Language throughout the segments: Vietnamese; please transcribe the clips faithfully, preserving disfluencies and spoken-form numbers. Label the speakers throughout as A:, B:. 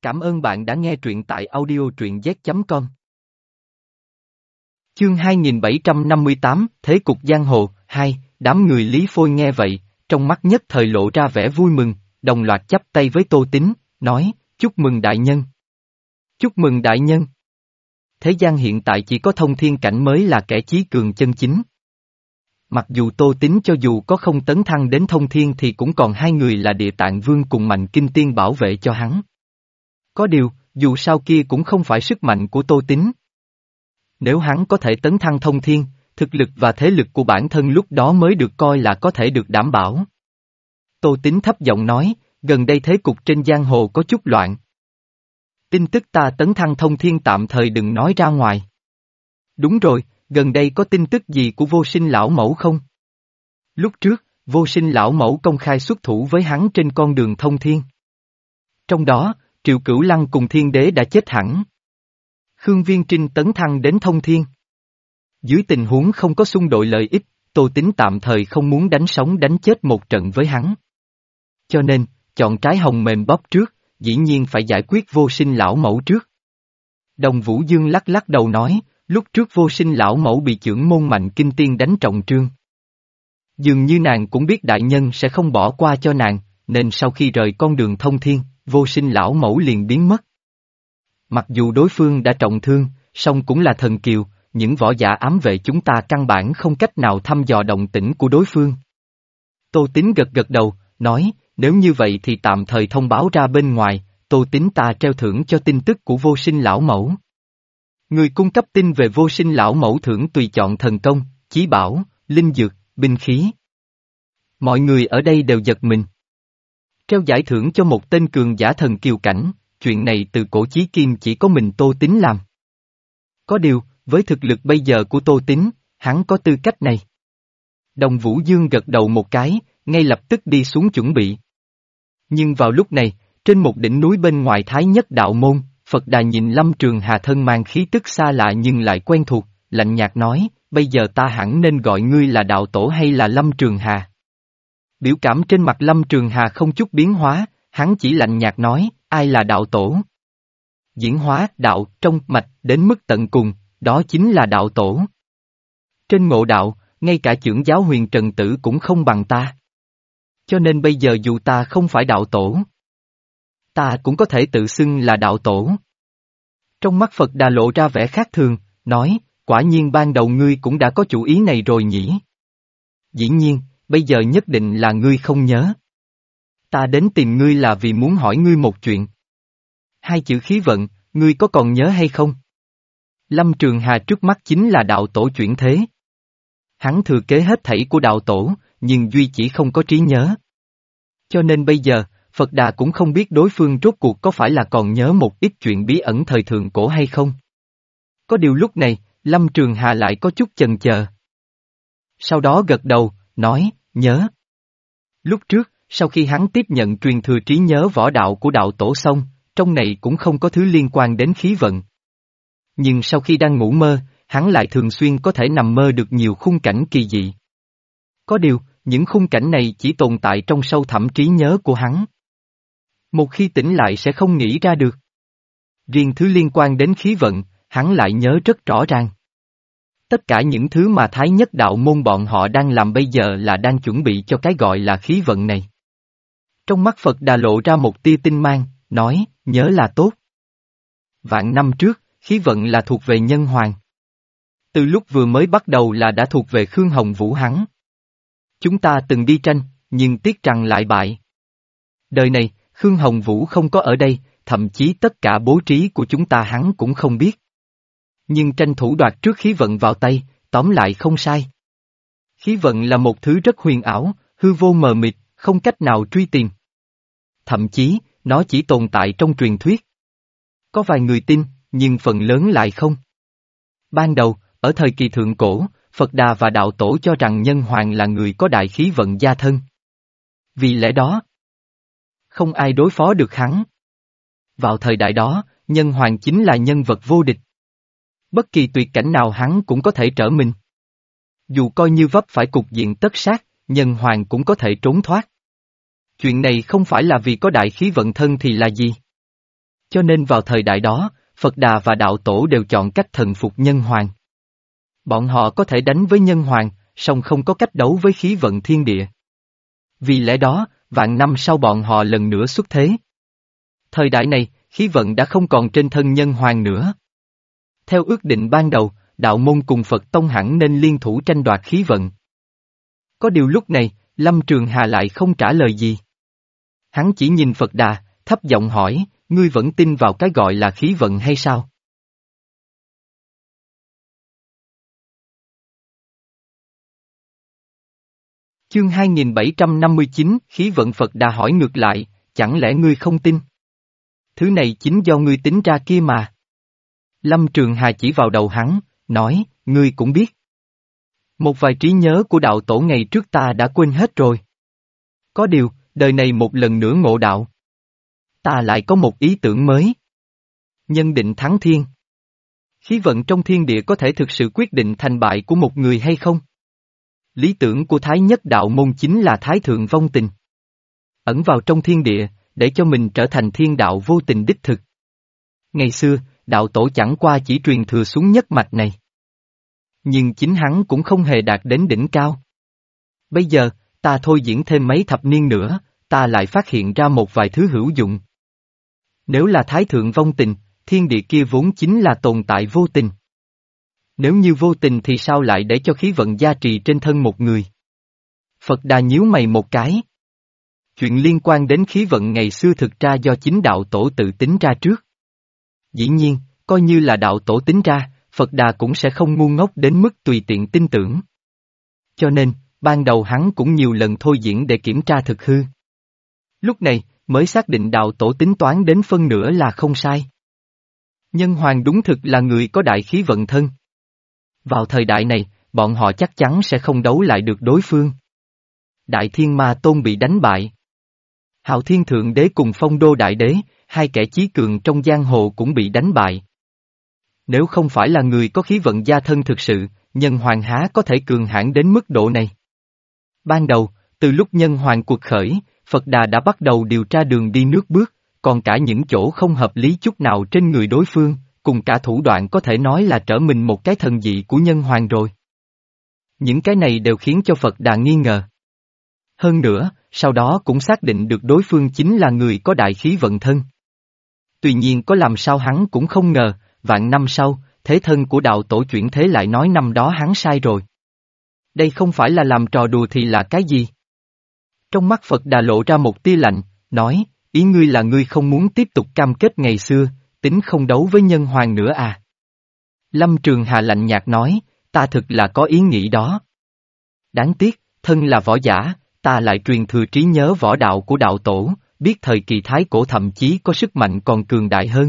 A: Cảm ơn bạn đã nghe truyện tại audio truyện z chấm com. Chương hai nghìn bảy trăm năm mươi tám, Thế cục giang hồ, hai, đám người Lý Phôi nghe vậy, trong mắt nhất thời lộ ra vẻ vui mừng, đồng loạt chắp tay với Tô Tín, nói, chúc mừng đại nhân. Chúc mừng đại nhân. Thế gian hiện tại chỉ có thông thiên cảnh mới là kẻ chí cường chân chính. Mặc dù Tô Tín cho dù có không tấn thăng đến thông thiên thì cũng còn hai người là Địa Tạng Vương cùng Mạnh Kinh Tiên bảo vệ cho hắn. Có điều, dù sao kia cũng không phải sức mạnh của Tô Tín. Nếu hắn có thể tấn thăng thông thiên, thực lực và thế lực của bản thân lúc đó mới được coi là có thể được đảm bảo. Tô Tín thấp giọng nói, gần đây thế cục trên giang hồ có chút loạn. Tin tức ta tấn thăng thông thiên tạm thời đừng nói ra ngoài. Đúng rồi, gần đây có tin tức gì của Vô Sinh lão mẫu không? Lúc trước, Vô Sinh lão mẫu công khai xuất thủ với hắn trên con đường thông thiên. Trong đó, Triệu Cửu Lăng cùng Thiên Đế đã chết hẳn. Khương Viên Trinh tấn thăng đến thông thiên. Dưới tình huống không có xung đột lợi ích, Tô Tín tạm thời không muốn đánh sống đánh chết một trận với hắn. Cho nên, chọn trái hồng mềm bóp trước, dĩ nhiên phải giải quyết Vô Sinh lão mẫu trước. Đồng Vũ Dương lắc lắc đầu nói, lúc trước Vô Sinh lão mẫu bị chưởng môn Mạnh Kinh Tiên đánh trọng trương. Dường như nàng cũng biết đại nhân sẽ không bỏ qua cho nàng, nên sau khi rời con đường thông thiên, Vô Sinh lão mẫu liền biến mất. Mặc dù đối phương đã trọng thương, song cũng là thần kiều, những võ giả ám vệ chúng ta căn bản không cách nào thăm dò động tĩnh của đối phương. Tô Tín gật gật đầu, nói, nếu như vậy thì tạm thời thông báo ra bên ngoài, Tô Tín ta treo thưởng cho tin tức của Vô Sinh lão mẫu. Người cung cấp tin về Vô Sinh lão mẫu thưởng tùy chọn thần công, chí bảo, linh dược, binh khí. Mọi người ở đây đều giật mình. Treo giải thưởng cho một tên cường giả thần kiều cảnh, chuyện này từ cổ chí kim chỉ có mình Tô Tín làm. Có điều, với thực lực bây giờ của Tô Tín, hắn có tư cách này. Đồng Vũ Dương gật đầu một cái, ngay lập tức đi xuống chuẩn bị. Nhưng vào lúc này, trên một đỉnh núi bên ngoài Thái Nhất Đạo Môn, Phật Đà nhìn Lâm Trường Hà thân mang khí tức xa lạ nhưng lại quen thuộc, lạnh nhạt nói, bây giờ ta hẳn nên gọi ngươi là đạo tổ hay là Lâm Trường Hà. Biểu cảm trên mặt Lâm Trường Hà không chút biến hóa, hắn chỉ lạnh nhạt nói, ai là đạo tổ? Diễn hóa đạo trong mạch đến mức tận cùng, đó chính là đạo tổ. Trên ngộ đạo, ngay cả chưởng giáo Huyền Trần Tử cũng không bằng ta. Cho nên bây giờ dù ta không phải đạo tổ, ta cũng có thể tự xưng là đạo tổ. Trong mắt Phật Đà lộ ra vẻ khác thường, nói, quả nhiên ban đầu ngươi cũng đã có chủ ý này rồi nhỉ? Dĩ nhiên, bây giờ nhất định là ngươi không nhớ. Ta đến tìm ngươi là vì muốn hỏi ngươi một chuyện. Hai chữ khí vận, ngươi có còn nhớ hay không? Lâm Trường Hà trước mắt chính là đạo tổ chuyển thế. Hắn thừa kế hết thảy của đạo tổ, nhưng duy chỉ không có trí nhớ. Cho nên bây giờ, Phật Đà cũng không biết đối phương rốt cuộc có phải là còn nhớ một ít chuyện bí ẩn thời thượng cổ hay không. Có điều lúc này, Lâm Trường Hà lại có chút chần chờ. Sau đó gật đầu, nói, nhớ. Lúc trước, sau khi hắn tiếp nhận truyền thừa trí nhớ võ đạo của đạo tổ xong, trong này cũng không có thứ liên quan đến khí vận. Nhưng sau khi đang ngủ mơ, hắn lại thường xuyên có thể nằm mơ được nhiều khung cảnh kỳ dị. Có điều, những khung cảnh này chỉ tồn tại trong sâu thẳm trí nhớ của hắn. Một khi tỉnh lại sẽ không nghĩ ra được. Riêng thứ liên quan đến khí vận, hắn lại nhớ rất rõ ràng. Tất cả những thứ mà Thái Nhất Đạo Môn bọn họ đang làm bây giờ là đang chuẩn bị cho cái gọi là khí vận này. Trong mắt Phật Đà lộ ra một tia tinh mang, nói, nhớ là tốt. Vạn năm trước, khí vận là thuộc về Nhân Hoàng. Từ lúc vừa mới bắt đầu là đã thuộc về Khương Hồng Vũ hắn. Chúng ta từng đi tranh, nhưng tiếc rằng lại bại. Đời này, Khương Hồng Vũ không có ở đây, thậm chí tất cả bố trí của chúng ta hắn cũng không biết. Nhưng tranh thủ đoạt trước khí vận vào tay, tóm lại không sai. Khí vận là một thứ rất huyền ảo, hư vô mờ mịt, không cách nào truy tìm. Thậm chí, nó chỉ tồn tại trong truyền thuyết. Có vài người tin, nhưng phần lớn lại không. Ban đầu, ở thời kỳ thượng cổ, Phật Đà và Đạo Tổ cho rằng Nhân Hoàng là người có đại khí vận gia thân. Vì lẽ đó, không ai đối phó được hắn. Vào thời đại đó, Nhân Hoàng chính là nhân vật vô địch. Bất kỳ tuyệt cảnh nào hắn cũng có thể trở mình. Dù coi như vấp phải cục diện tất sát, Nhân Hoàng cũng có thể trốn thoát. Chuyện này không phải là vì có đại khí vận thân thì là gì? Cho nên vào thời đại đó, Phật Đà và Đạo Tổ đều chọn cách thần phục Nhân Hoàng. Bọn họ có thể đánh với Nhân Hoàng, song không có cách đấu với khí vận thiên địa. Vì lẽ đó, vạn năm sau bọn họ lần nữa xuất thế. Thời đại này, khí vận đã không còn trên thân Nhân Hoàng nữa. Theo ước định ban đầu, Đạo Môn cùng Phật Tông hẳn nên liên thủ tranh đoạt khí vận. Có điều lúc này, Lâm Trường Hà lại không trả lời gì. Hắn chỉ nhìn Phật Đà, thấp giọng hỏi, ngươi vẫn tin vào cái gọi là khí vận hay sao? Chương hai nghìn bảy trăm năm mươi chín, khí vận. Phật Đà hỏi ngược lại, chẳng lẽ ngươi không tin? Thứ này chính do ngươi tính ra kia mà. Lâm Trường Hà chỉ vào đầu hắn, nói, ngươi cũng biết. Một vài trí nhớ của đạo tổ ngày trước ta đã quên hết rồi. Có điều, đời này một lần nữa ngộ đạo. Ta lại có một ý tưởng mới. Nhân định thắng thiên. Khí vận trong thiên địa có thể thực sự quyết định thành bại của một người hay không? Lý tưởng của Thái Nhất Đạo Môn chính là Thái Thượng Vong Tình. Ẩn vào trong thiên địa, để cho mình trở thành thiên đạo vô tình đích thực. Ngày xưa, đạo tổ chẳng qua chỉ truyền thừa xuống nhất mạch này. Nhưng chính hắn cũng không hề đạt đến đỉnh cao. Bây giờ, ta thôi diễn thêm mấy thập niên nữa, ta lại phát hiện ra một vài thứ hữu dụng. Nếu là Thái Thượng Vong Tình, thiên địa kia vốn chính là tồn tại vô tình. Nếu như vô tình thì sao lại để cho khí vận gia trì trên thân một người? Phật Đà nhíu mày một cái. Chuyện liên quan đến khí vận ngày xưa thực ra do chính đạo tổ tự tính ra trước. Dĩ nhiên, coi như là đạo tổ tính ra, Phật Đà cũng sẽ không ngu ngốc đến mức tùy tiện tin tưởng. Cho nên, ban đầu hắn cũng nhiều lần thôi diễn để kiểm tra thực hư. Lúc này, mới xác định đạo tổ tính toán đến phân nửa là không sai. Nhân Hoàng đúng thực là người có đại khí vận thân. Vào thời đại này, bọn họ chắc chắn sẽ không đấu lại được đối phương. Đại Thiên Ma Tôn bị đánh bại. Hạo Thiên Thượng Đế cùng Phong Đô Đại Đế, hai kẻ chí cường trong giang hồ cũng bị đánh bại. Nếu không phải là người có khí vận gia thân thực sự, Nhân Hoàng há có thể cường hãn đến mức độ này. Ban đầu, từ lúc Nhân Hoàng cuộc khởi, Phật Đà đã bắt đầu điều tra đường đi nước bước, còn cả những chỗ không hợp lý chút nào trên người đối phương, cùng cả thủ đoạn có thể nói là trở mình một cái thần dị của Nhân Hoàng rồi. Những cái này đều khiến cho Phật Đà nghi ngờ. Hơn nữa, sau đó cũng xác định được đối phương chính là người có đại khí vận thân. Tuy nhiên có làm sao hắn cũng không ngờ, vạn năm sau, thế thân của đạo tổ chuyển thế lại nói năm đó hắn sai rồi. Đây không phải là làm trò đùa thì là cái gì? Trong mắt Phật Đà lộ ra một tia lạnh, nói, ý ngươi là ngươi không muốn tiếp tục cam kết ngày xưa, tính không đấu với Nhân Hoàng nữa à? Lâm Trường Hà lạnh nhạt nói, ta thực là có ý nghĩ đó. Đáng tiếc, thân là võ giả, ta lại truyền thừa trí nhớ võ đạo của đạo tổ, biết thời kỳ thái cổ thậm chí có sức mạnh còn cường đại hơn.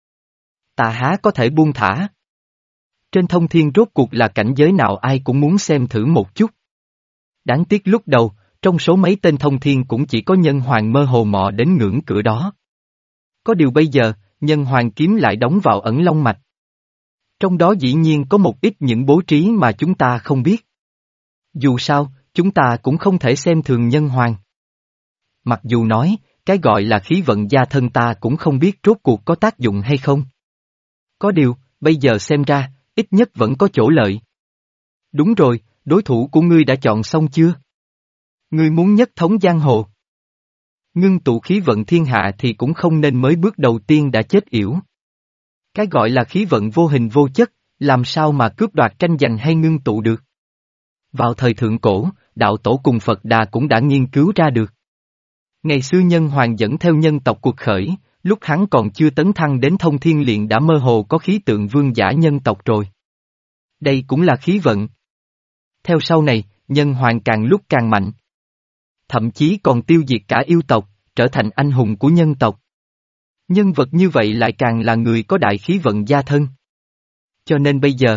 A: Ta há có thể buông thả. Trên thông thiên rốt cuộc là cảnh giới nào ai cũng muốn xem thử một chút. Đáng tiếc lúc đầu, trong số mấy tên thông thiên cũng chỉ có Nhân Hoàng mơ hồ mò đến ngưỡng cửa đó. Có điều bây giờ, Nhân Hoàng kiếm lại đóng vào ẩn long mạch. Trong đó dĩ nhiên có một ít những bố trí mà chúng ta không biết. Dù sao, chúng ta cũng không thể xem thường Nhân Hoàng. Mặc dù nói, cái gọi là khí vận gia thân ta cũng không biết rốt cuộc có tác dụng hay không. Có điều, bây giờ xem ra, ít nhất vẫn có chỗ lợi. Đúng rồi, đối thủ của ngươi đã chọn xong chưa? Ngươi muốn nhất thống giang hồ. Ngưng tụ khí vận thiên hạ thì cũng không nên mới bước đầu tiên đã chết yểu. Cái gọi là khí vận vô hình vô chất, làm sao mà cướp đoạt tranh giành hay ngưng tụ được? Vào thời thượng cổ, đạo tổ cùng Phật Đà cũng đã nghiên cứu ra được. Ngày xưa Nhân Hoàng dẫn theo nhân tộc cuộc khởi, lúc hắn còn chưa tấn thăng đến thông thiên liền đã mơ hồ có khí tượng vương giả nhân tộc rồi. Đây cũng là khí vận. Theo sau này, Nhân Hoàng càng lúc càng mạnh. Thậm chí còn tiêu diệt cả yêu tộc, trở thành anh hùng của nhân tộc. Nhân vật như vậy lại càng là người có đại khí vận gia thân. Cho nên bây giờ,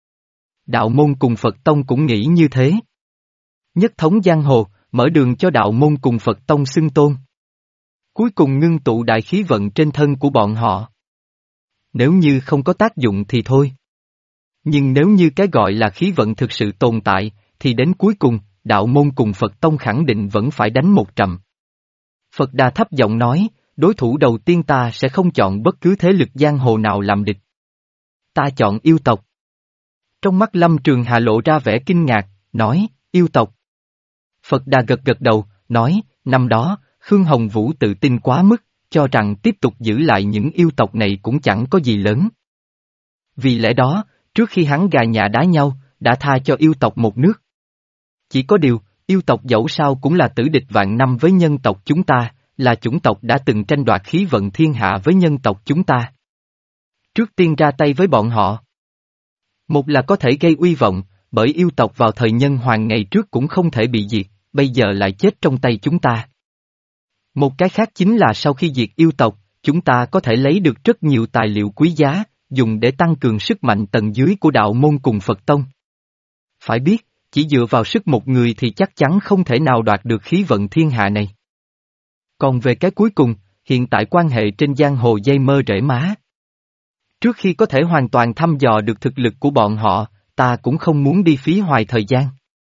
A: đạo môn cùng Phật Tông cũng nghĩ như thế. Nhất thống giang hồ, mở đường cho đạo môn cùng Phật Tông xưng tôn. Cuối cùng ngưng tụ đại khí vận trên thân của bọn họ. Nếu như không có tác dụng thì thôi. Nhưng nếu như cái gọi là khí vận thực sự tồn tại, thì đến cuối cùng, đạo môn cùng Phật Tông khẳng định vẫn phải đánh một trận. Phật Đà thấp giọng nói, đối thủ đầu tiên ta sẽ không chọn bất cứ thế lực giang hồ nào làm địch. Ta chọn yêu tộc. Trong mắt Lâm Trường Hà lộ ra vẻ kinh ngạc, nói, yêu tộc. Phật Đà gật gật đầu, nói, năm đó, Khương Hồng Vũ tự tin quá mức, cho rằng tiếp tục giữ lại những yêu tộc này cũng chẳng có gì lớn. Vì lẽ đó, trước khi hắn gà nhà đá nhau, đã tha cho yêu tộc một nước. Chỉ có điều, yêu tộc dẫu sao cũng là tử địch vạn năm với nhân tộc chúng ta, là chủng tộc đã từng tranh đoạt khí vận thiên hạ với nhân tộc chúng ta. Trước tiên ra tay với bọn họ. Một là có thể gây uy vọng, bởi yêu tộc vào thời nhân hoàng ngày trước cũng không thể bị diệt, bây giờ lại chết trong tay chúng ta. Một cái khác chính là sau khi diệt yêu tộc, chúng ta có thể lấy được rất nhiều tài liệu quý giá, dùng để tăng cường sức mạnh tầng dưới của đạo môn cùng Phật Tông. Phải biết, chỉ dựa vào sức một người thì chắc chắn không thể nào đoạt được khí vận thiên hạ này. Còn về cái cuối cùng, hiện tại quan hệ trên giang hồ dây mơ rễ má. Trước khi có thể hoàn toàn thăm dò được thực lực của bọn họ, ta cũng không muốn đi phí hoài thời gian.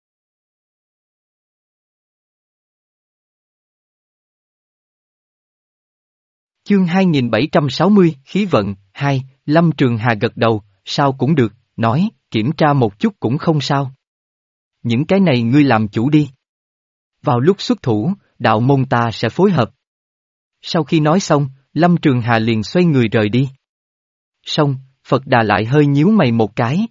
A: Chương hai nghìn bảy trăm sáu mươi, Khí vận, hai, Lâm Trường Hà gật đầu, sao cũng được, nói, kiểm tra một chút cũng không sao. Những cái này ngươi làm chủ đi. Vào lúc xuất thủ, đạo môn ta sẽ phối hợp. Sau khi nói xong, Lâm Trường Hà liền xoay người rời đi. Xong, Phật Đà lại hơi nhíu mày một cái.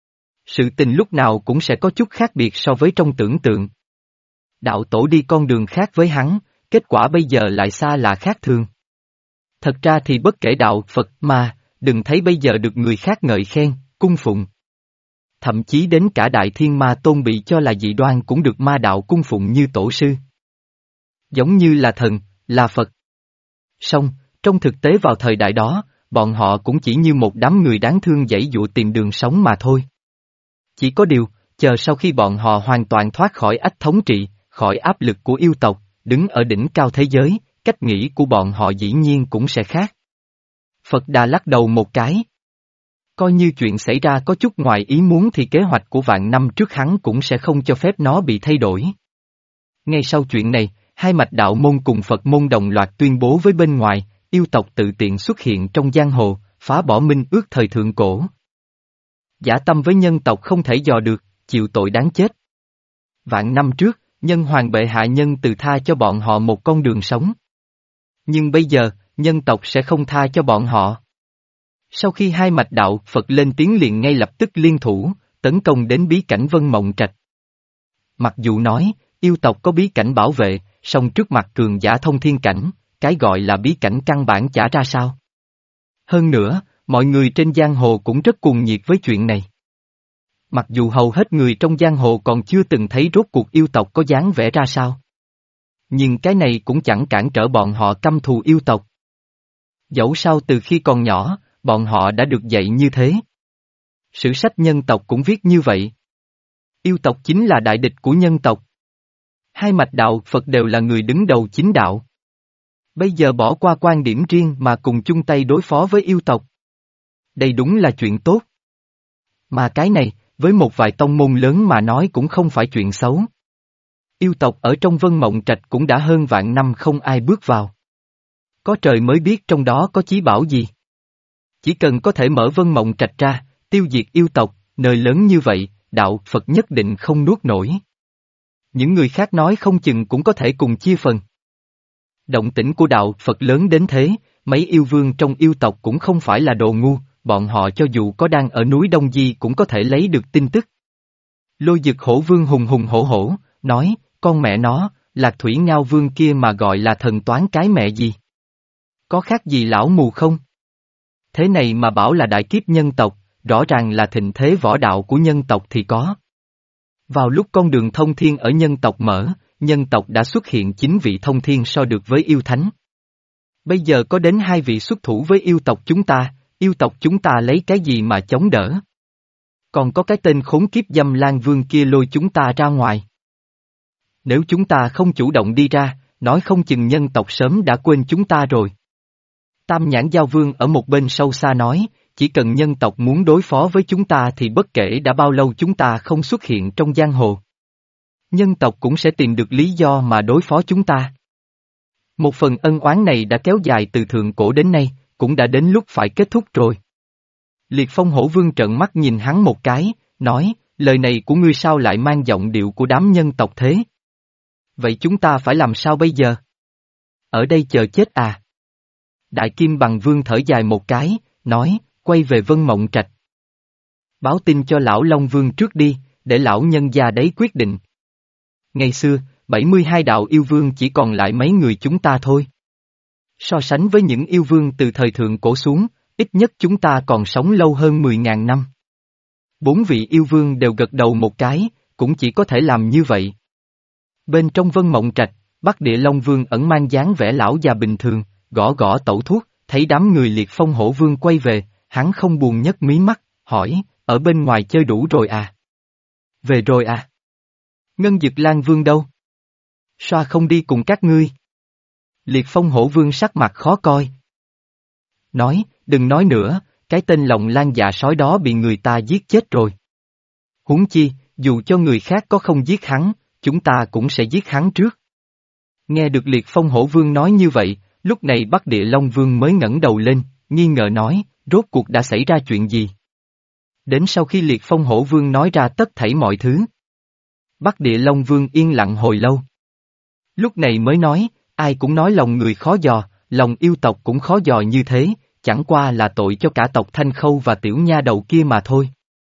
A: Sự tình lúc nào cũng sẽ có chút khác biệt so với trong tưởng tượng. Đạo tổ đi con đường khác với hắn, kết quả bây giờ lại xa lạ khác thường. Thật ra thì bất kể đạo Phật mà, đừng thấy bây giờ được người khác ngợi khen, cung phụng. Thậm chí đến cả Đại Thiên Ma Tôn bị cho là dị đoan cũng được ma đạo cung phụng như tổ sư. Giống như là thần, là Phật. Song, trong thực tế vào thời đại đó, bọn họ cũng chỉ như một đám người đáng thương giãy giụa tìm đường sống mà thôi. Chỉ có điều, chờ sau khi bọn họ hoàn toàn thoát khỏi ách thống trị, khỏi áp lực của yêu tộc, đứng ở đỉnh cao thế giới, cách nghĩ của bọn họ dĩ nhiên cũng sẽ khác. Phật Đà lắc đầu một cái. Coi như chuyện xảy ra có chút ngoài ý muốn thì kế hoạch của vạn năm trước hắn cũng sẽ không cho phép nó bị thay đổi. Ngay sau chuyện này, hai mạch đạo môn cùng Phật môn đồng loạt tuyên bố với bên ngoài, yêu tộc tự tiện xuất hiện trong giang hồ, phá bỏ minh ước thời thượng cổ. Dã tâm với nhân tộc không thể dò được, chịu tội đáng chết. Vạn năm trước, nhân hoàng bệ hạ nhân từ tha cho bọn họ một con đường sống. Nhưng bây giờ, nhân tộc sẽ không tha cho bọn họ. Sau khi hai mạch đạo Phật lên tiếng liền ngay lập tức liên thủ, tấn công đến bí cảnh Vân Mộng Trạch. Mặc dù nói, yêu tộc có bí cảnh bảo vệ, song trước mặt cường giả thông thiên cảnh, cái gọi là bí cảnh căn bản chả ra sao. Hơn nữa, mọi người trên giang hồ cũng rất cuồng nhiệt với chuyện này. Mặc dù hầu hết người trong giang hồ còn chưa từng thấy rốt cuộc yêu tộc có dáng vẻ ra sao. Nhưng cái này cũng chẳng cản trở bọn họ căm thù yêu tộc. Dẫu sao từ khi còn nhỏ, bọn họ đã được dạy như thế. Sử sách nhân tộc cũng viết như vậy. Yêu tộc chính là đại địch của nhân tộc. Hai mạch đạo Phật đều là người đứng đầu chính đạo. Bây giờ bỏ qua quan điểm riêng mà cùng chung tay đối phó với yêu tộc. Đây đúng là chuyện tốt. Mà cái này, với một vài tông môn lớn mà nói cũng không phải chuyện xấu. Yêu tộc ở trong Vân Mộng Trạch cũng đã hơn vạn năm không ai bước vào. Có trời mới biết trong đó có chí bảo gì. Chỉ cần có thể mở Vân Mộng Trạch ra, tiêu diệt yêu tộc, nơi lớn như vậy, đạo Phật nhất định không nuốt nổi. Những người khác nói không chừng cũng có thể cùng chia phần. Động tĩnh của đạo Phật lớn đến thế, mấy yêu vương trong yêu tộc cũng không phải là đồ ngu, bọn họ cho dù có đang ở núi Đông Di cũng có thể lấy được tin tức. Lôi Dực Hổ Vương hùng hùng hổ hổ, nói, con mẹ nó, Lạc Thủy Ngao Vương kia mà gọi là thần toán cái mẹ gì? Có khác gì lão mù không? Thế này mà bảo là đại kiếp nhân tộc, rõ ràng là thịnh thế võ đạo của nhân tộc thì có. Vào lúc con đường thông thiên ở nhân tộc mở, nhân tộc đã xuất hiện chín vị thông thiên so được với yêu thánh. Bây giờ có đến hai vị xuất thủ với yêu tộc chúng ta, yêu tộc chúng ta lấy cái gì mà chống đỡ? Còn có cái tên khốn kiếp Dâm Lan Vương kia lôi chúng ta ra ngoài. Nếu chúng ta không chủ động đi ra, nói không chừng nhân tộc sớm đã quên chúng ta rồi. Tam Nhãn Giao Vương ở một bên sâu xa nói, chỉ cần nhân tộc muốn đối phó với chúng ta thì bất kể đã bao lâu chúng ta không xuất hiện trong giang hồ. Nhân tộc cũng sẽ tìm được lý do mà đối phó chúng ta. Một phần ân oán này đã kéo dài từ thượng cổ đến nay, cũng đã đến lúc phải kết thúc rồi. Liệt Phong Hổ Vương trợn mắt nhìn hắn một cái, nói, lời này của ngươi sao lại mang giọng điệu của đám nhân tộc thế? Vậy chúng ta phải làm sao bây giờ? Ở đây chờ chết à? Đại Kim Bằng Vương thở dài một cái, nói, quay về Vân Mộng Trạch. Báo tin cho lão Long Vương trước đi, để lão nhân gia đấy quyết định. Ngày xưa, bảy mươi hai đạo yêu vương chỉ còn lại mấy người chúng ta thôi. So sánh với những yêu vương từ thời thượng cổ xuống, ít nhất chúng ta còn sống lâu hơn mười ngàn năm. Bốn vị yêu vương đều gật đầu một cái, cũng chỉ có thể làm như vậy. Bên trong Vân Mộng Trạch, Bắc Địa Long Vương ẩn mang dáng vẻ lão già bình thường, gõ gõ tẩu thuốc, thấy đám người Liệt Phong Hổ Vương quay về, hắn không buồn nhấc mí mắt, hỏi, ở bên ngoài chơi đủ rồi à? Về rồi à? Ngân Dực Lan Vương đâu? Sao không đi cùng các ngươi? Liệt Phong Hổ Vương sắc mặt khó coi. Nói, đừng nói nữa, cái tên Lòng Lan dạ sói đó bị người ta giết chết rồi. Huống chi, dù cho người khác có không giết hắn, chúng ta cũng sẽ giết hắn trước. Nghe được Liệt Phong Hổ Vương nói như vậy, lúc này Bắc Địa Long Vương mới ngẩng đầu lên, nghi ngờ nói, rốt cuộc đã xảy ra chuyện gì? Đến sau khi Liệt Phong Hổ Vương nói ra tất thảy mọi thứ, Bắc Địa Long Vương yên lặng hồi lâu. Lúc này mới nói, ai cũng nói lòng người khó dò, lòng yêu tộc cũng khó dò như thế, chẳng qua là tội cho cả tộc Thanh Khâu và tiểu nha đầu kia mà thôi.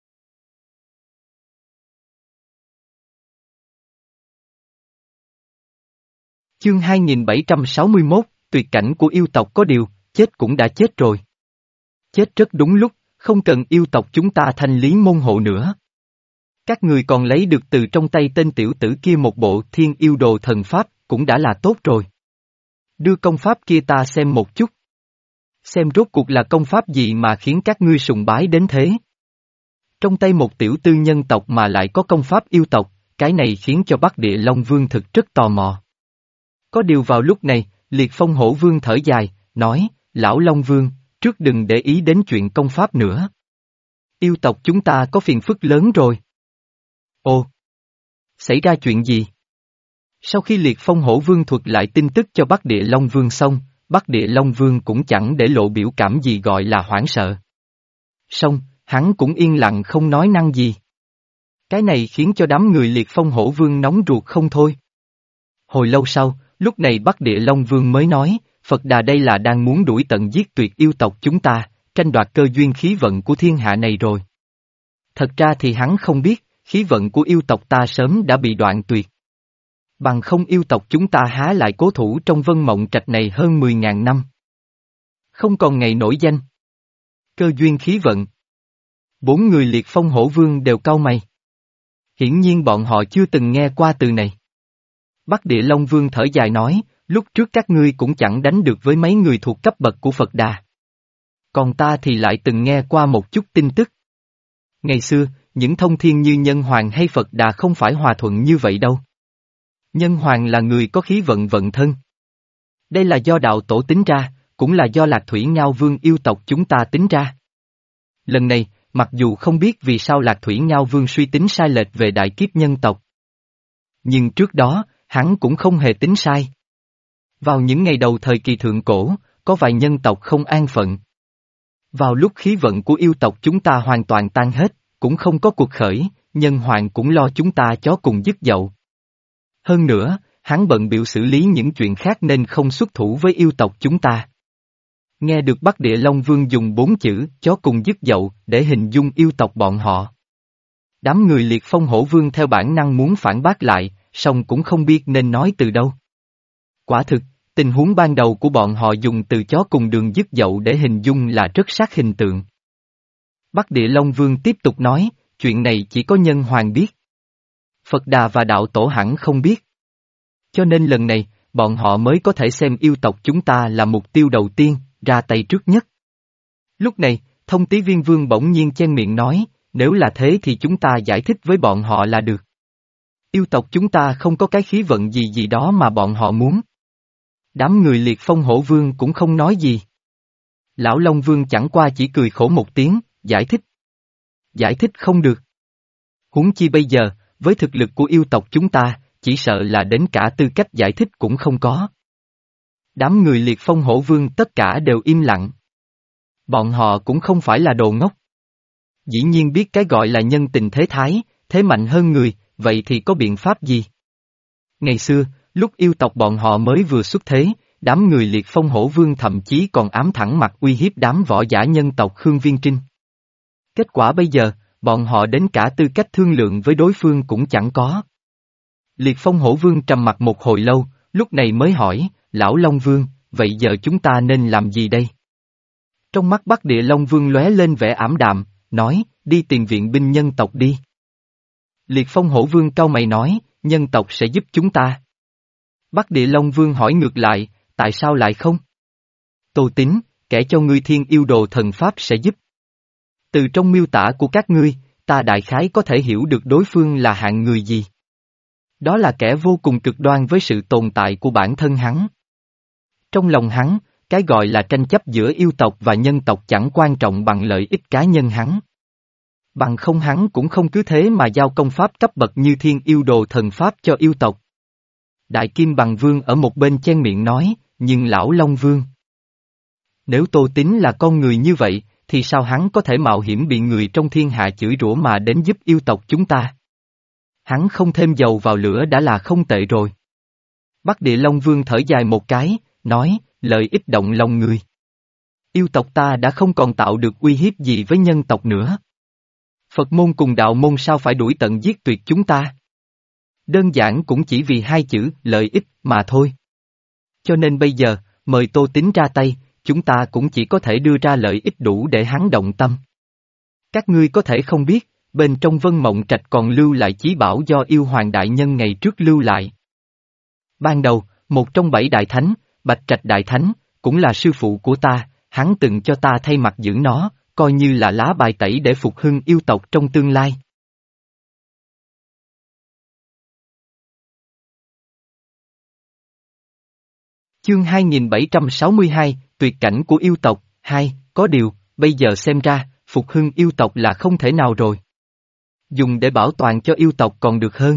A: Chương hai nghìn bảy trăm sáu mươi mốt, tuyệt cảnh của yêu tộc có điều, chết cũng đã chết rồi. Chết rất đúng lúc, không cần yêu tộc chúng ta thanh lý môn hộ nữa. Các người còn lấy được từ trong tay tên tiểu tử kia một bộ thiên yêu đồ thần pháp, cũng đã là tốt rồi. Đưa công pháp kia ta xem một chút. Xem rốt cuộc là công pháp gì mà khiến các ngươi sùng bái đến thế. Trong tay một tiểu tư nhân tộc mà lại có công pháp yêu tộc, cái này khiến cho Bắc Địa Long Vương thực rất tò mò. Có điều vào lúc này, Liệt Phong Hổ Vương thở dài, nói, lão Long Vương, trước đừng để ý đến chuyện công pháp nữa. Yêu tộc chúng ta có phiền phức lớn rồi. Ồ! Xảy ra chuyện gì? Sau khi Liệt Phong Hổ Vương thuật lại tin tức cho Bắc Địa Long Vương xong, Bắc Địa Long Vương cũng chẳng để lộ biểu cảm gì gọi là hoảng sợ. Xong, hắn cũng yên lặng không nói năng gì. Cái này khiến cho đám người Liệt Phong Hổ Vương nóng ruột không thôi. Hồi lâu sau, lúc này Bắc Địa Long Vương mới nói, Phật Đà đây là đang muốn đuổi tận giết tuyệt yêu tộc chúng ta, tranh đoạt cơ duyên khí vận của thiên hạ này rồi. Thật ra thì hắn không biết, khí vận của yêu tộc ta sớm đã bị đoạn tuyệt. Bằng không yêu tộc chúng ta há lại cố thủ trong Vân Mộng Trạch này hơn mười ngàn năm. Không còn ngày nổi danh. Cơ duyên khí vận. Bốn người Liệt Phong Hổ Vương đều cau mày. Hiển nhiên bọn họ chưa từng nghe qua từ này. Bắc Địa Long Vương thở dài nói, lúc trước các ngươi cũng chẳng đánh được với mấy người thuộc cấp bậc của Phật Đà. Còn ta thì lại từng nghe qua một chút tin tức. Ngày xưa, những thông thiên như Nhân Hoàng hay Phật Đà không phải hòa thuận như vậy đâu. Nhân Hoàng là người có khí vận vận thân. Đây là do đạo tổ tính ra, cũng là do Lạc Thủy Ngao Vương yêu tộc chúng ta tính ra. Lần này, mặc dù không biết vì sao Lạc Thủy Ngao Vương suy tính sai lệch về đại kiếp nhân tộc. Nhưng trước đó, hắn cũng không hề tính sai. Vào những ngày đầu thời kỳ thượng cổ, có vài nhân tộc không an phận. Vào lúc khí vận của yêu tộc chúng ta hoàn toàn tan hết, cũng không có cuộc khởi, Nhân Hoàng cũng lo chúng ta chó cùng dứt dậu. Hơn nữa, hắn bận bịu xử lý những chuyện khác nên không xuất thủ với yêu tộc chúng ta. Nghe được Bắc Địa Long Vương dùng bốn chữ chó cùng dứt dậu để hình dung yêu tộc bọn họ. Đám người Liệt Phong Hổ Vương theo bản năng muốn phản bác lại, song cũng không biết nên nói từ đâu. Quả thực, tình huống ban đầu của bọn họ dùng từ chó cùng đường dứt dậu để hình dung là rất sát hình tượng. Bắc Địa Long Vương tiếp tục nói, chuyện này chỉ có Nhân Hoàng biết. Phật Đà và đạo tổ hẳn không biết. Cho nên lần này, bọn họ mới có thể xem yêu tộc chúng ta là mục tiêu đầu tiên, ra tay trước nhất. Lúc này, Thông Tí Viên Vương bỗng nhiên chen miệng nói, nếu là thế thì chúng ta giải thích với bọn họ là được. Yêu tộc chúng ta không có cái khí vận gì gì đó mà bọn họ muốn. Đám người Liệt Phong Hổ Vương cũng không nói gì. Lão Long Vương chẳng qua chỉ cười khổ một tiếng, giải thích. Giải thích không được. Huống chi bây giờ, với thực lực của yêu tộc chúng ta, chỉ sợ là đến cả tư cách giải thích cũng không có. Đám người Liệt Phong Hổ Vương tất cả đều im lặng. Bọn họ cũng không phải là đồ ngốc. Dĩ nhiên biết cái gọi là nhân tình thế thái, thế mạnh hơn người, vậy thì có biện pháp gì? Ngày xưa, lúc yêu tộc bọn họ mới vừa xuất thế, đám người Liệt Phong Hổ Vương thậm chí còn ám thẳng mặt uy hiếp đám võ giả nhân tộc Khương Viên Trinh. Kết quả bây giờ, bọn họ đến cả tư cách thương lượng với đối phương cũng chẳng có. Liệt Phong Hổ Vương trầm mặt một hồi lâu, lúc này mới hỏi, Lão Long Vương, vậy giờ chúng ta nên làm gì đây? Trong mắt Bắc Địa Long Vương lóe lên vẻ ảm đạm, nói, đi tìm viện binh nhân tộc đi. Liệt Phong Hổ Vương cau mày nói, nhân tộc sẽ giúp chúng ta. Bắc Địa Long Vương hỏi ngược lại, tại sao lại không? Tô Tín, kẻ cho ngươi thiên yêu đồ thần pháp sẽ giúp. Từ trong miêu tả của các ngươi, ta đại khái có thể hiểu được đối phương là hạng người gì. Đó là kẻ vô cùng cực đoan với sự tồn tại của bản thân hắn. Trong lòng hắn, cái gọi là tranh chấp giữa yêu tộc và nhân tộc chẳng quan trọng bằng lợi ích cá nhân hắn. Bằng không hắn cũng không cứ thế mà giao công pháp cấp bậc như thiên yêu đồ thần pháp cho yêu tộc. Đại Kim Bằng Vương ở một bên chen miệng nói, nhưng lão Long Vương. Nếu Tô Tín là con người như vậy, thì sao hắn có thể mạo hiểm bị người trong thiên hạ chửi rủa mà đến giúp yêu tộc chúng ta? Hắn không thêm dầu vào lửa đã là không tệ rồi. Bắc Địa Long Vương thở dài một cái, nói, lợi ích động lòng người. Yêu tộc ta đã không còn tạo được uy hiếp gì với nhân tộc nữa. Phật môn cùng đạo môn sao phải đuổi tận giết tuyệt chúng ta? Đơn giản cũng chỉ vì hai chữ lợi ích mà thôi. Cho nên bây giờ, mời Tô Tín ra tay, chúng ta cũng chỉ có thể đưa ra lợi ích đủ để hắn động tâm. Các ngươi có thể không biết, bên trong Vân Mộng Trạch còn lưu lại chí bảo do yêu hoàng đại nhân ngày trước lưu lại. Ban đầu, một trong bảy đại thánh, Bạch Trạch đại thánh, cũng là sư phụ của ta, hắn từng cho ta thay mặt giữ nó, coi như là lá bài tẩy để phục hưng yêu tộc trong tương lai. Chương hai nghìn bảy trăm sáu mươi hai, tuyệt cảnh của yêu tộc, hai, có điều, bây giờ xem ra, phục hưng yêu tộc là không thể nào rồi. Dùng để bảo toàn cho yêu tộc còn được hơn.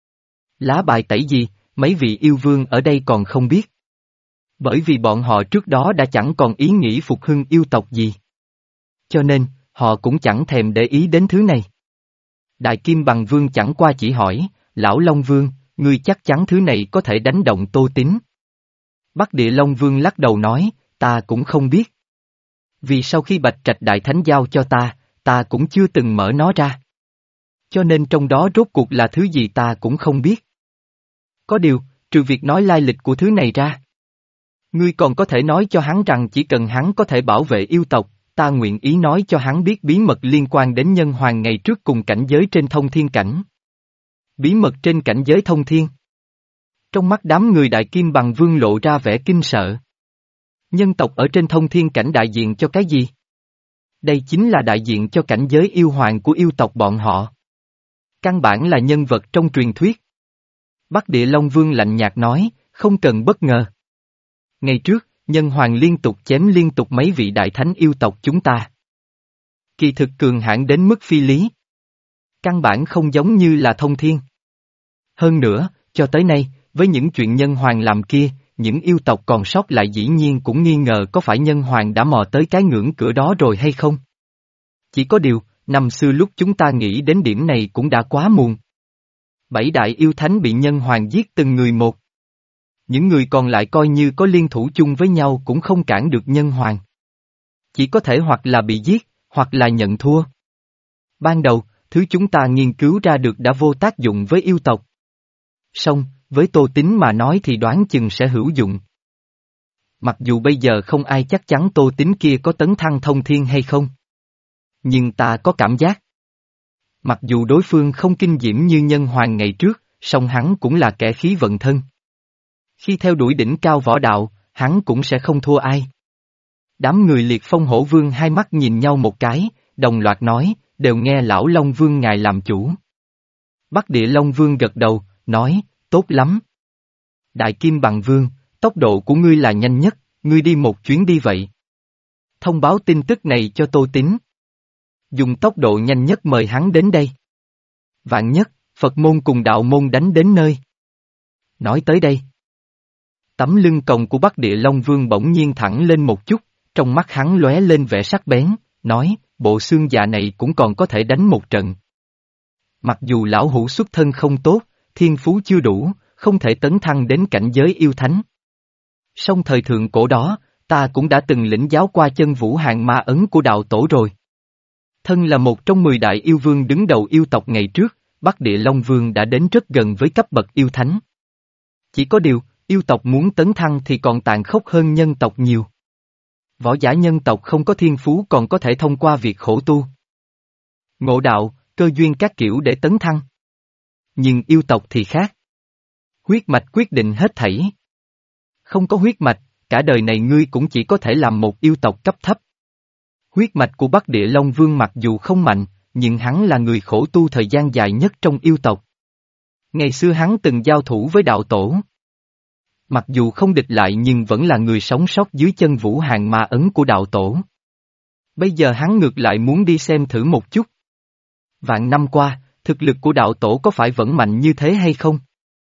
A: Lá bài tẩy gì, mấy vị yêu vương ở đây còn không biết. Bởi vì bọn họ trước đó đã chẳng còn ý nghĩ phục hưng yêu tộc gì. Cho nên, họ cũng chẳng thèm để ý đến thứ này. Đại Kim Bằng Vương chẳng qua chỉ hỏi, Lão Long Vương, ngươi chắc chắn thứ này có thể đánh động Tô Tín. Bắc Địa Long Vương lắc đầu nói, ta cũng không biết. Vì sau khi Bạch Trạch Đại Thánh giao cho ta, ta cũng chưa từng mở nó ra. Cho nên trong đó rốt cuộc là thứ gì ta cũng không biết. Có điều, trừ việc nói lai lịch của thứ này ra. Ngươi còn có thể nói cho hắn rằng chỉ cần hắn có thể bảo vệ yêu tộc, ta nguyện ý nói cho hắn biết bí mật liên quan đến nhân hoàng ngày trước cùng cảnh giới trên thông thiên cảnh. Bí mật trên cảnh giới thông thiên. Trong mắt đám người Đại Kim Bằng Vương lộ ra vẻ kinh sợ. Nhân tộc ở trên thông thiên cảnh đại diện cho cái gì? Đây chính là đại diện cho cảnh giới yêu hoàng của yêu tộc bọn họ. Căn bản là nhân vật trong truyền thuyết. Bắc Địa Long Vương lạnh nhạt nói, không cần bất ngờ. Ngày trước, nhân hoàng liên tục chém liên tục mấy vị đại thánh yêu tộc chúng ta. Kỳ thực cường hãn đến mức phi lý. Căn bản không giống như là thông thiên. Hơn nữa, cho tới nay, với những chuyện nhân hoàng làm kia, những yêu tộc còn sót lại dĩ nhiên cũng nghi ngờ có phải nhân hoàng đã mò tới cái ngưỡng cửa đó rồi hay không. Chỉ có điều, năm xưa lúc chúng ta nghĩ đến điểm này cũng đã quá muộn. Bảy đại yêu thánh bị nhân hoàng giết từng người một. Những người còn lại coi như có liên thủ chung với nhau cũng không cản được nhân hoàng. Chỉ có thể hoặc là bị giết, hoặc là nhận thua. Ban đầu, thứ chúng ta nghiên cứu ra được đã vô tác dụng với yêu tộc. Song, với Tô Tín mà nói thì đoán chừng sẽ hữu dụng. Mặc dù bây giờ không ai chắc chắn Tô Tín kia có tấn thăng thông thiên hay không. Nhưng ta có cảm giác. Mặc dù đối phương không kinh diễm như nhân hoàng ngày trước, song hắn cũng là kẻ khí vận thân. Khi theo đuổi đỉnh cao võ đạo, hắn cũng sẽ không thua ai. Đám người Liệt Phong Hổ Vương hai mắt nhìn nhau một cái, đồng loạt nói, đều nghe lão Long Vương ngài làm chủ. Bắc Địa Long Vương gật đầu, nói, tốt lắm. Đại Kim Bằng Vương, tốc độ của ngươi là nhanh nhất, ngươi đi một chuyến đi vậy. Thông báo tin tức này cho Tô Tín. Dùng tốc độ nhanh nhất mời hắn đến đây. Vạn nhất, Phật môn cùng đạo môn đánh đến nơi. Nói tới đây. Tấm lưng còng của Bắc Địa Long Vương bỗng nhiên thẳng lên một chút, trong mắt hắn lóe lên vẻ sắc bén, nói, bộ xương già này cũng còn có thể đánh một trận. Mặc dù lão hủ xuất thân không tốt, thiên phú chưa đủ, không thể tấn thăng đến cảnh giới yêu thánh. Song thời thượng cổ đó, ta cũng đã từng lĩnh giáo qua chân vũ hàng ma ấn của đạo tổ rồi. Thân là một trong mười đại yêu vương đứng đầu yêu tộc ngày trước, Bắc Địa Long Vương đã đến rất gần với cấp bậc yêu thánh. Chỉ có điều, yêu tộc muốn tấn thăng thì còn tàn khốc hơn nhân tộc nhiều. Võ giả nhân tộc không có thiên phú còn có thể thông qua việc khổ tu, ngộ đạo, cơ duyên các kiểu để tấn thăng. Nhưng yêu tộc thì khác. Huyết mạch quyết định hết thảy. Không có huyết mạch, cả đời này ngươi cũng chỉ có thể làm một yêu tộc cấp thấp. Huyết mạch của Bắc Địa Long Vương mặc dù không mạnh, nhưng hắn là người khổ tu thời gian dài nhất trong yêu tộc. Ngày xưa hắn từng giao thủ với đạo tổ. Mặc dù không địch lại nhưng vẫn là người sống sót dưới chân vũ hàng ma ấn của đạo tổ. Bây giờ hắn ngược lại muốn đi xem thử một chút. Vạn năm qua, thực lực của đạo tổ có phải vẫn mạnh như thế hay không?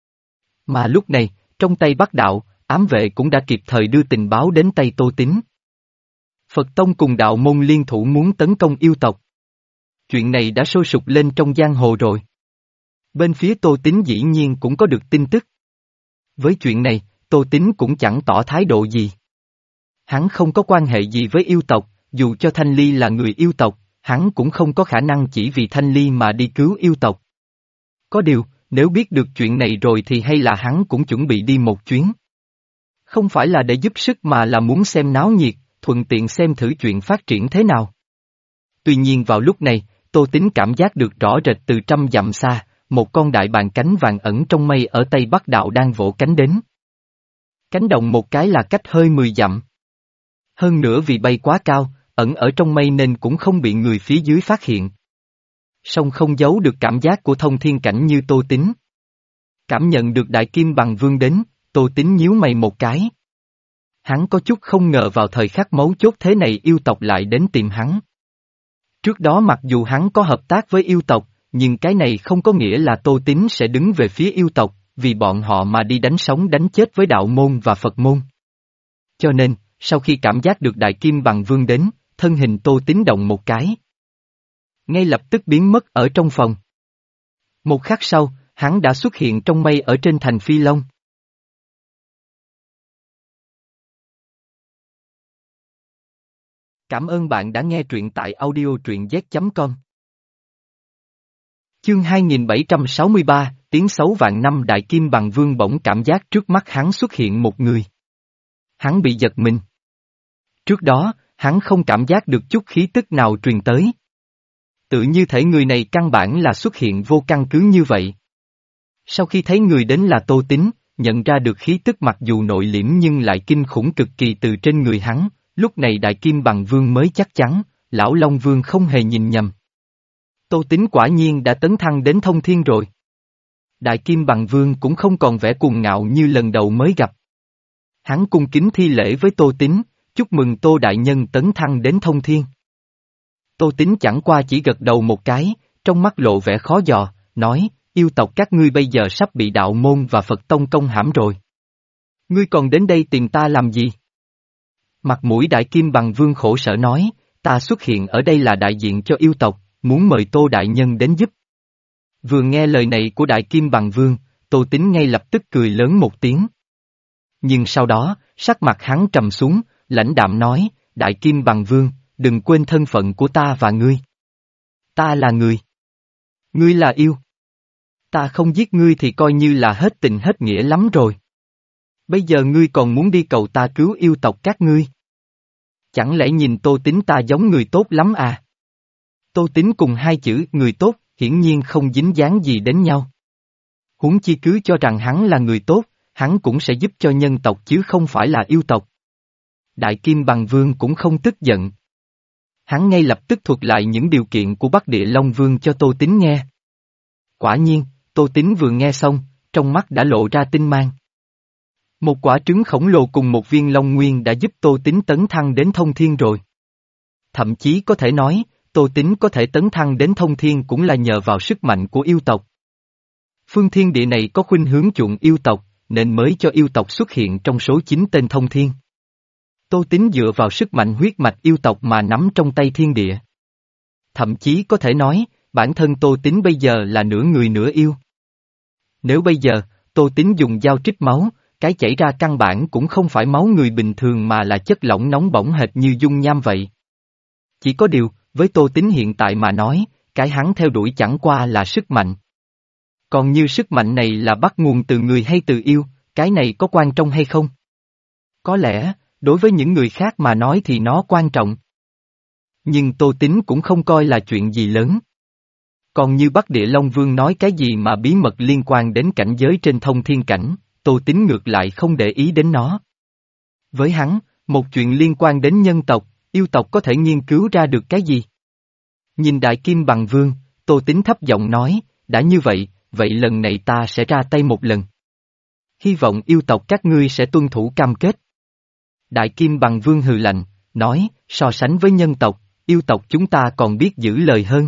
A: Mà lúc này, trong tay Bắc Đạo, ám vệ cũng đã kịp thời đưa tình báo đến tay Tô Tín. Phật Tông cùng đạo môn liên thủ muốn tấn công yêu tộc. Chuyện này đã sôi sục lên trong giang hồ rồi. Bên phía Tô Tín dĩ nhiên cũng có được tin tức. Với chuyện này, Tô Tín cũng chẳng tỏ thái độ gì. Hắn không có quan hệ gì với yêu tộc, dù cho Thanh Ly là người yêu tộc, hắn cũng không có khả năng chỉ vì Thanh Ly mà đi cứu yêu tộc. Có điều, nếu biết được chuyện này rồi thì hay là hắn cũng chuẩn bị đi một chuyến. Không phải là để giúp sức mà là muốn xem náo nhiệt, thuận tiện xem thử chuyện phát triển thế nào. Tuy nhiên vào lúc này, Tô Tín cảm giác được rõ rệt từ trăm dặm xa, một con đại bàng cánh vàng ẩn trong mây ở Tây Bắc Đạo đang vỗ cánh đến. Cánh động một cái là cách hơi mười dặm. Hơn nữa vì bay quá cao, ẩn ở trong mây nên cũng không bị người phía dưới phát hiện. Song không giấu được cảm giác của thông thiên cảnh như Tô Tín. Cảm nhận được đại kim bằng vương đến, Tô Tín nhíu mày một cái. Hắn có chút không ngờ vào thời khắc mấu chốt thế này yêu tộc lại đến tìm hắn. Trước đó mặc dù hắn có hợp tác với yêu tộc, nhưng cái này không có nghĩa là Tô Tín sẽ đứng về phía yêu tộc, vì bọn họ mà đi đánh sống đánh chết với đạo môn và Phật môn. Cho nên, sau khi cảm giác được đại kim bằng vương đến, thân hình Tô Tín động một cái. Ngay lập tức biến mất ở trong phòng. Một khắc sau, hắn đã xuất hiện trong mây ở trên thành Phi Long. Cảm ơn bạn đã nghe truyện tại audio truyện z chấm com. Chương hai nghìn bảy trăm sáu mươi ba, tiếng xấu vạn năm đại kim bằng vương bỗng cảm giác trước mắt hắn xuất hiện một người. Hắn bị giật mình. Trước đó, hắn không cảm giác được chút khí tức nào truyền tới. Tự như thể người này căn bản là xuất hiện vô căn cứ như vậy. Sau khi thấy người đến là Tô Tín, nhận ra được khí tức mặc dù nội liễm nhưng lại kinh khủng cực kỳ từ trên người hắn, lúc này đại kim bằng vương mới chắc chắn, lão Long Vương không hề nhìn nhầm. Tô Tín quả nhiên đã tấn thăng đến thông thiên rồi. Đại kim bằng vương cũng không còn vẻ cuồng ngạo như lần đầu mới gặp. Hắn cung kính thi lễ với Tô Tín, chúc mừng Tô đại nhân tấn thăng đến thông thiên. Tô Tín chẳng qua chỉ gật đầu một cái, trong mắt lộ vẻ khó dò, nói, yêu tộc các ngươi bây giờ sắp bị đạo môn và Phật tông công hãm rồi. Ngươi còn đến đây tìm ta làm gì? Mặt mũi đại kim bằng vương khổ sở nói, ta xuất hiện ở đây là đại diện cho yêu tộc, muốn mời Tô đại nhân đến giúp. Vừa nghe lời này của đại kim bằng vương, Tô Tín ngay lập tức cười lớn một tiếng. Nhưng sau đó, sắc mặt hắn trầm xuống, lãnh đạm nói, đại kim bằng vương, đừng quên thân phận của ta và ngươi. Ta là người. Ngươi là yêu. Ta không giết ngươi thì coi như là hết tình hết nghĩa lắm rồi. Bây giờ ngươi còn muốn đi cầu ta cứu yêu tộc các ngươi. Chẳng lẽ nhìn Tô Tín ta giống người tốt lắm à? Tô Tín cùng hai chữ người tốt, hiển nhiên không dính dáng gì đến nhau. Huống chi cứ cho rằng hắn là người tốt, hắn cũng sẽ giúp cho nhân tộc chứ không phải là yêu tộc. Đại kim bằng vương cũng không tức giận. Hắn ngay lập tức thuật lại những điều kiện của Bắc Địa Long Vương cho Tô Tín nghe. Quả nhiên, Tô Tín vừa nghe xong, trong mắt đã lộ ra tinh mang. Một quả trứng khổng lồ cùng một viên long nguyên đã giúp Tô Tín tấn thăng đến thông thiên rồi. Thậm chí có thể nói, Tô Tín có thể tấn thăng đến thông thiên cũng là nhờ vào sức mạnh của yêu tộc. Phương thiên địa này có khuynh hướng chuộng yêu tộc, nên mới cho yêu tộc xuất hiện trong số chín tên thông thiên. Tô Tín dựa vào sức mạnh huyết mạch yêu tộc mà nắm trong tay thiên địa. Thậm chí có thể nói, bản thân Tô Tín bây giờ là nửa người nửa yêu. Nếu bây giờ, Tô Tín dùng dao trích máu, cái chảy ra căn bản cũng không phải máu người bình thường mà là chất lỏng nóng bỏng hệt như dung nham vậy. Chỉ có điều, với Tô Tín hiện tại mà nói, cái hắn theo đuổi chẳng qua là sức mạnh. Còn như sức mạnh này là bắt nguồn từ người hay từ yêu, cái này có quan trọng hay không? Có lẽ, đối với những người khác mà nói thì nó quan trọng. Nhưng Tô Tín cũng không coi là chuyện gì lớn. Còn như Bắc Địa Long Vương nói cái gì mà bí mật liên quan đến cảnh giới trên thông thiên cảnh, Tô Tín ngược lại không để ý đến nó. Với hắn, một chuyện liên quan đến nhân tộc, yêu tộc có thể nghiên cứu ra được cái gì? Nhìn Đại Kim Bằng Vương, Tô Tín thấp giọng nói, đã như vậy, vậy lần này ta sẽ ra tay một lần. Hy vọng yêu tộc các ngươi sẽ tuân thủ cam kết. Đại Kim Bằng Vương hừ lạnh, nói, so sánh với nhân tộc, yêu tộc chúng ta còn biết giữ lời hơn.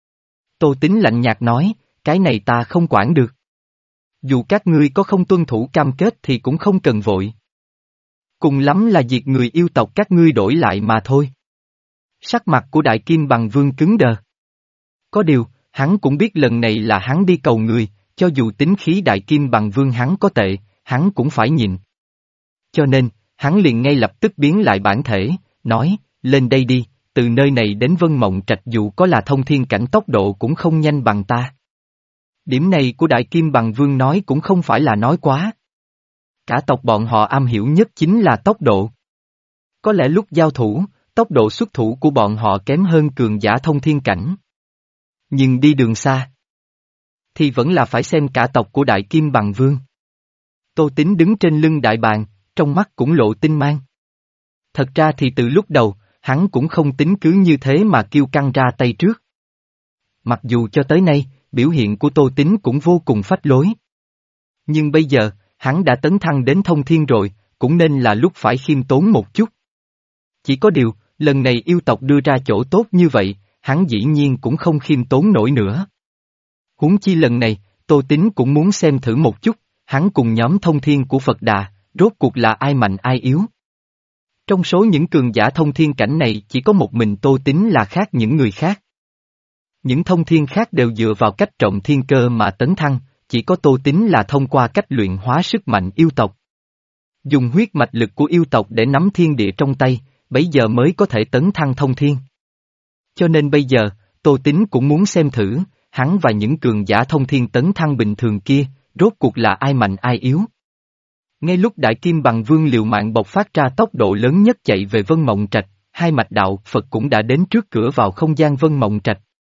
A: Tô Tín lạnh nhạt nói, cái này ta không quản được. Dù các ngươi có không tuân thủ cam kết thì cũng không cần vội. Cùng lắm là diệt người yêu tộc các ngươi đổi lại mà thôi. Sắc mặt của Đại Kim Bằng Vương cứng đờ. Có điều, hắn cũng biết lần này là hắn đi cầu người, cho dù tính khí Đại Kim Bằng Vương hắn có tệ, hắn cũng phải nhìn. Cho nên, hắn liền ngay lập tức biến lại bản thể, nói, lên đây đi, từ nơi này đến Vân Mộng Trạch dù có là thông thiên cảnh tốc độ cũng không nhanh bằng ta. Điểm này của Đại Kim Bằng Vương nói cũng không phải là nói quá. Cả tộc bọn họ am hiểu nhất chính là tốc độ. Có lẽ lúc giao thủ, tốc độ xuất thủ của bọn họ kém hơn cường giả thông thiên cảnh. Nhưng đi đường xa, thì vẫn là phải xem cả tộc của Đại Kim Bằng Vương. Tô Tín đứng trên lưng đại bàng, trong mắt cũng lộ tinh mang. Thật ra thì từ lúc đầu, hắn cũng không tính cứ như thế mà kiêu căng ra tay trước. Mặc dù cho tới nay, biểu hiện của Tô Tín cũng vô cùng phách lối. Nhưng bây giờ, hắn đã tấn thăng đến thông thiên rồi, cũng nên là lúc phải khiêm tốn một chút. Chỉ có điều, lần này yêu tộc đưa ra chỗ tốt như vậy, hắn dĩ nhiên cũng không khiêm tốn nổi nữa. Huống chi lần này, Tô Tín cũng muốn xem thử một chút, hắn cùng nhóm thông thiên của Phật Đà, rốt cuộc là ai mạnh ai yếu. Trong số những cường giả thông thiên cảnh này chỉ có một mình Tô Tín là khác những người khác. Những thông thiên khác đều dựa vào cách trọng thiên cơ mà tấn thăng, chỉ có Tô Tín là thông qua cách luyện hóa sức mạnh yêu tộc. Dùng huyết mạch lực của yêu tộc để nắm thiên địa trong tay, bấy giờ mới có thể tấn thăng thông thiên. Cho nên bây giờ, Tô Tín cũng muốn xem thử, hắn và những cường giả thông thiên tấn thăng bình thường kia, rốt cuộc là ai mạnh ai yếu. Ngay lúc Đại Kim Bằng Vương liều mạng bộc phát ra tốc độ lớn nhất chạy về Vân Mộng Trạch, hai mạch đạo Phật cũng đã đến trước cửa vào không gian Vân Mộng Trạch.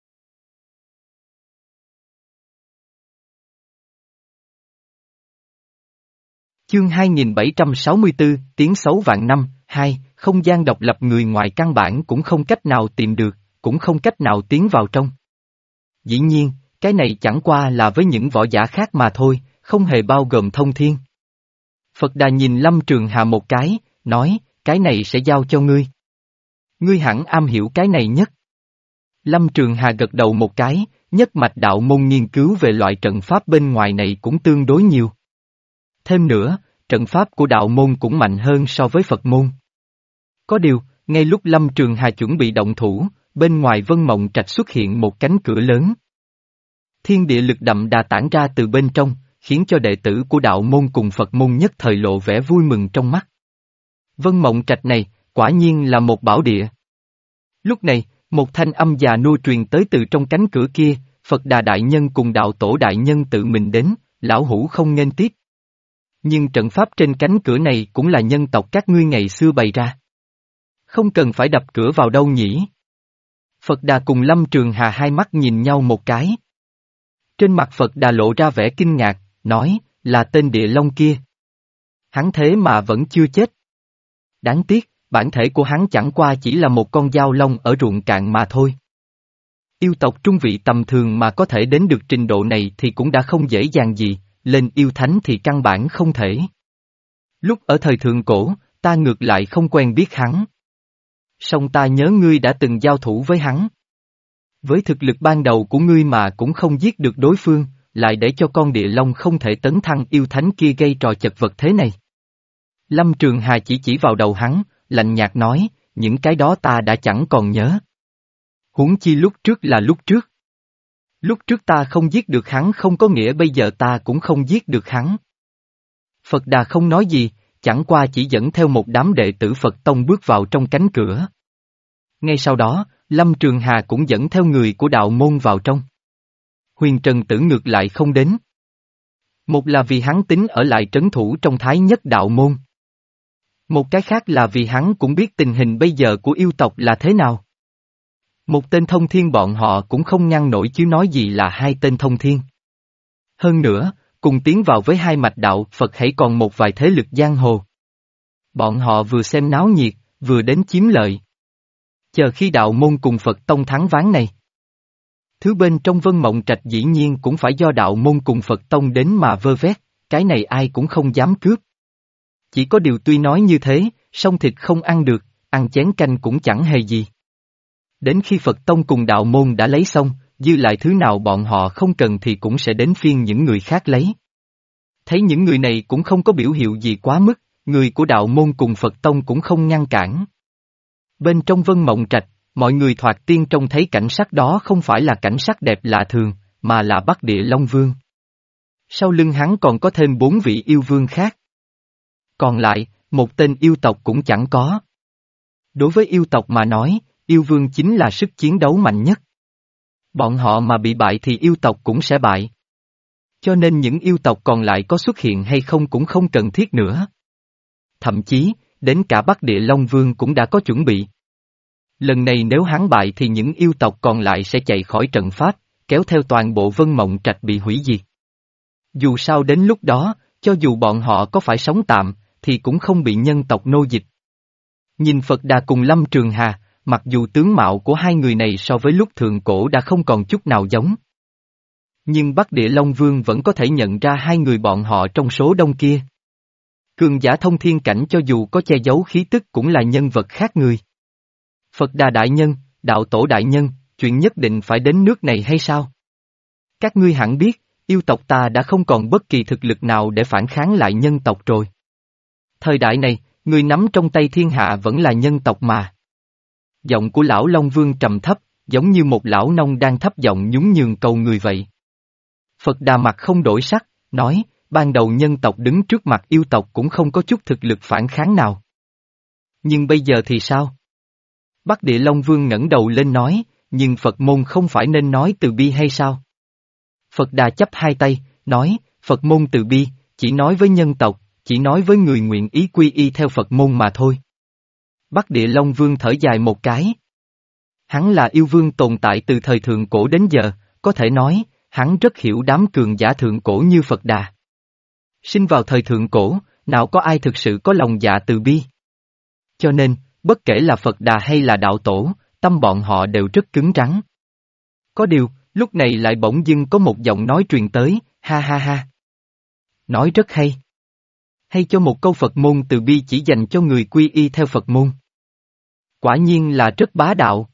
A: Chương hai nghìn bảy trăm sáu mươi tư, tiếng xấu vạn năm, hai, không gian độc lập người ngoài căn bản cũng không cách nào tìm được, cũng không cách nào tiến vào trong. Dĩ nhiên, cái này chẳng qua là với những võ giả khác mà thôi, không hề bao gồm thông thiên. Phật Đà nhìn Lâm Trường Hà một cái, nói, cái này sẽ giao cho ngươi. Ngươi hẳn am hiểu cái này nhất. Lâm Trường Hà gật đầu một cái, nhất mạch đạo môn nghiên cứu về loại trận pháp bên ngoài này cũng tương đối nhiều. Thêm nữa, trận pháp của đạo môn cũng mạnh hơn so với Phật môn. Có điều, ngay lúc Lâm Trường Hà chuẩn bị động thủ, bên ngoài Vân Mộng Trạch xuất hiện một cánh cửa lớn. Thiên địa lực đậm đà tản ra từ bên trong, khiến cho đệ tử của đạo môn cùng Phật môn nhất thời lộ vẻ vui mừng trong mắt. Vân Mộng Trạch này, quả nhiên là một bảo địa. Lúc này, một thanh âm già nua truyền tới từ trong cánh cửa kia, Phật Đà Đại Nhân cùng đạo tổ Đại Nhân tự mình đến, lão hủ không nghênh tiếp. Nhưng trận pháp trên cánh cửa này cũng là nhân tộc các ngươi ngày xưa bày ra. Không cần phải đập cửa vào đâu nhỉ? Phật Đà cùng Lâm Trường Hà hai mắt nhìn nhau một cái. Trên mặt Phật Đà lộ ra vẻ kinh ngạc, nói, là tên địa long kia. Hắn thế mà vẫn chưa chết. Đáng tiếc, bản thể của hắn chẳng qua chỉ là một con dao long ở ruộng cạn mà thôi. Yêu tộc trung vị tầm thường mà có thể đến được trình độ này thì cũng đã không dễ dàng gì, lên yêu thánh thì căn bản không thể. Lúc ở thời thượng cổ, ta ngược lại không quen biết hắn. Song ta nhớ ngươi đã từng giao thủ với hắn. Với thực lực ban đầu của ngươi mà cũng không giết được đối phương, lại để cho con địa long không thể tấn thăng yêu thánh kia gây trò chật vật thế này. Lâm Trường Hà chỉ chỉ vào đầu hắn, lạnh nhạt nói, những cái đó ta đã chẳng còn nhớ. Huống chi lúc trước là lúc trước. Lúc trước ta không giết được hắn không có nghĩa bây giờ ta cũng không giết được hắn. Phật Đà không nói gì, chẳng qua chỉ dẫn theo một đám đệ tử Phật Tông bước vào trong cánh cửa. Ngay sau đó, Lâm Trường Hà cũng dẫn theo người của đạo môn vào trong. Huyền Trần Tử ngược lại không đến. Một là vì hắn tính ở lại trấn thủ trong Thái Nhất đạo môn. Một cái khác là vì hắn cũng biết tình hình bây giờ của yêu tộc là thế nào. Một tên thông thiên bọn họ cũng không ngăn nổi chứ nói gì là hai tên thông thiên. Hơn nữa, cùng tiến vào với hai mạch đạo Phật hãy còn một vài thế lực giang hồ. Bọn họ vừa xem náo nhiệt, vừa đến chiếm lợi. Chờ khi đạo môn cùng Phật Tông thắng ván này. Thứ bên trong Vân Mộng Trạch dĩ nhiên cũng phải do đạo môn cùng Phật Tông đến mà vơ vét, cái này ai cũng không dám cướp. Chỉ có điều tuy nói như thế, song thịt không ăn được, ăn chén canh cũng chẳng hề gì. Đến khi Phật Tông cùng đạo môn đã lấy xong, dư lại thứ nào bọn họ không cần thì cũng sẽ đến phiên những người khác lấy. Thấy những người này cũng không có biểu hiệu gì quá mức, người của đạo môn cùng Phật Tông cũng không ngăn cản. Bên trong Vân Mộng Trạch, mọi người thoạt tiên trông thấy cảnh sắc đó không phải là cảnh sắc đẹp lạ thường, mà là Bắc Địa Long Vương. Sau lưng hắn còn có thêm bốn vị yêu vương khác. Còn lại, một tên yêu tộc cũng chẳng có. Đối với yêu tộc mà nói, yêu vương chính là sức chiến đấu mạnh nhất. Bọn họ mà bị bại thì yêu tộc cũng sẽ bại. Cho nên những yêu tộc còn lại có xuất hiện hay không cũng không cần thiết nữa. Thậm chí, đến cả Bắc Địa Long Vương cũng đã có chuẩn bị. Lần này nếu hắn bại thì những yêu tộc còn lại sẽ chạy khỏi trận pháp, kéo theo toàn bộ Vân Mộng Trạch bị hủy diệt. Dù sao đến lúc đó, cho dù bọn họ có phải sống tạm, thì cũng không bị nhân tộc nô dịch. Nhìn Phật Đà cùng Lâm Trường Hà, mặc dù tướng mạo của hai người này so với lúc thượng cổ đã không còn chút nào giống. Nhưng Bắc Địa Long Vương vẫn có thể nhận ra hai người bọn họ trong số đông kia. Cường giả thông thiên cảnh cho dù có che giấu khí tức cũng là nhân vật khác người. Phật Đà đại nhân, đạo tổ đại nhân, chuyện nhất định phải đến nước này hay sao? Các ngươi hẳn biết, yêu tộc ta đã không còn bất kỳ thực lực nào để phản kháng lại nhân tộc rồi. Thời đại này, người nắm trong tay thiên hạ vẫn là nhân tộc mà. Giọng của lão Long Vương trầm thấp, giống như một lão nông đang thấp giọng nhún nhường cầu người vậy. Phật Đà mặt không đổi sắc, nói, ban đầu nhân tộc đứng trước mặt yêu tộc cũng không có chút thực lực phản kháng nào. Nhưng bây giờ thì sao? Bắc Địa Long Vương ngẩng đầu lên nói, nhưng Phật môn không phải nên nói từ bi hay sao? Phật Đà chắp hai tay, nói, Phật môn từ bi, chỉ nói với nhân tộc, chỉ nói với người nguyện ý quy y theo Phật môn mà thôi. Bắc Địa Long Vương thở dài một cái. Hắn là yêu vương tồn tại từ thời thượng cổ đến giờ, có thể nói, hắn rất hiểu đám cường giả thượng cổ như Phật Đà. Sinh vào thời thượng cổ, nào có ai thực sự có lòng dạ từ bi. Cho nên, bất kể là Phật Đà hay là đạo tổ, tâm bọn họ đều rất cứng rắn. Có điều, lúc này lại bỗng dưng có một giọng nói truyền tới, ha ha ha. Nói rất hay. Hay cho một câu Phật môn từ bi chỉ dành cho người quy y theo Phật môn. Quả nhiên là rất bá đạo.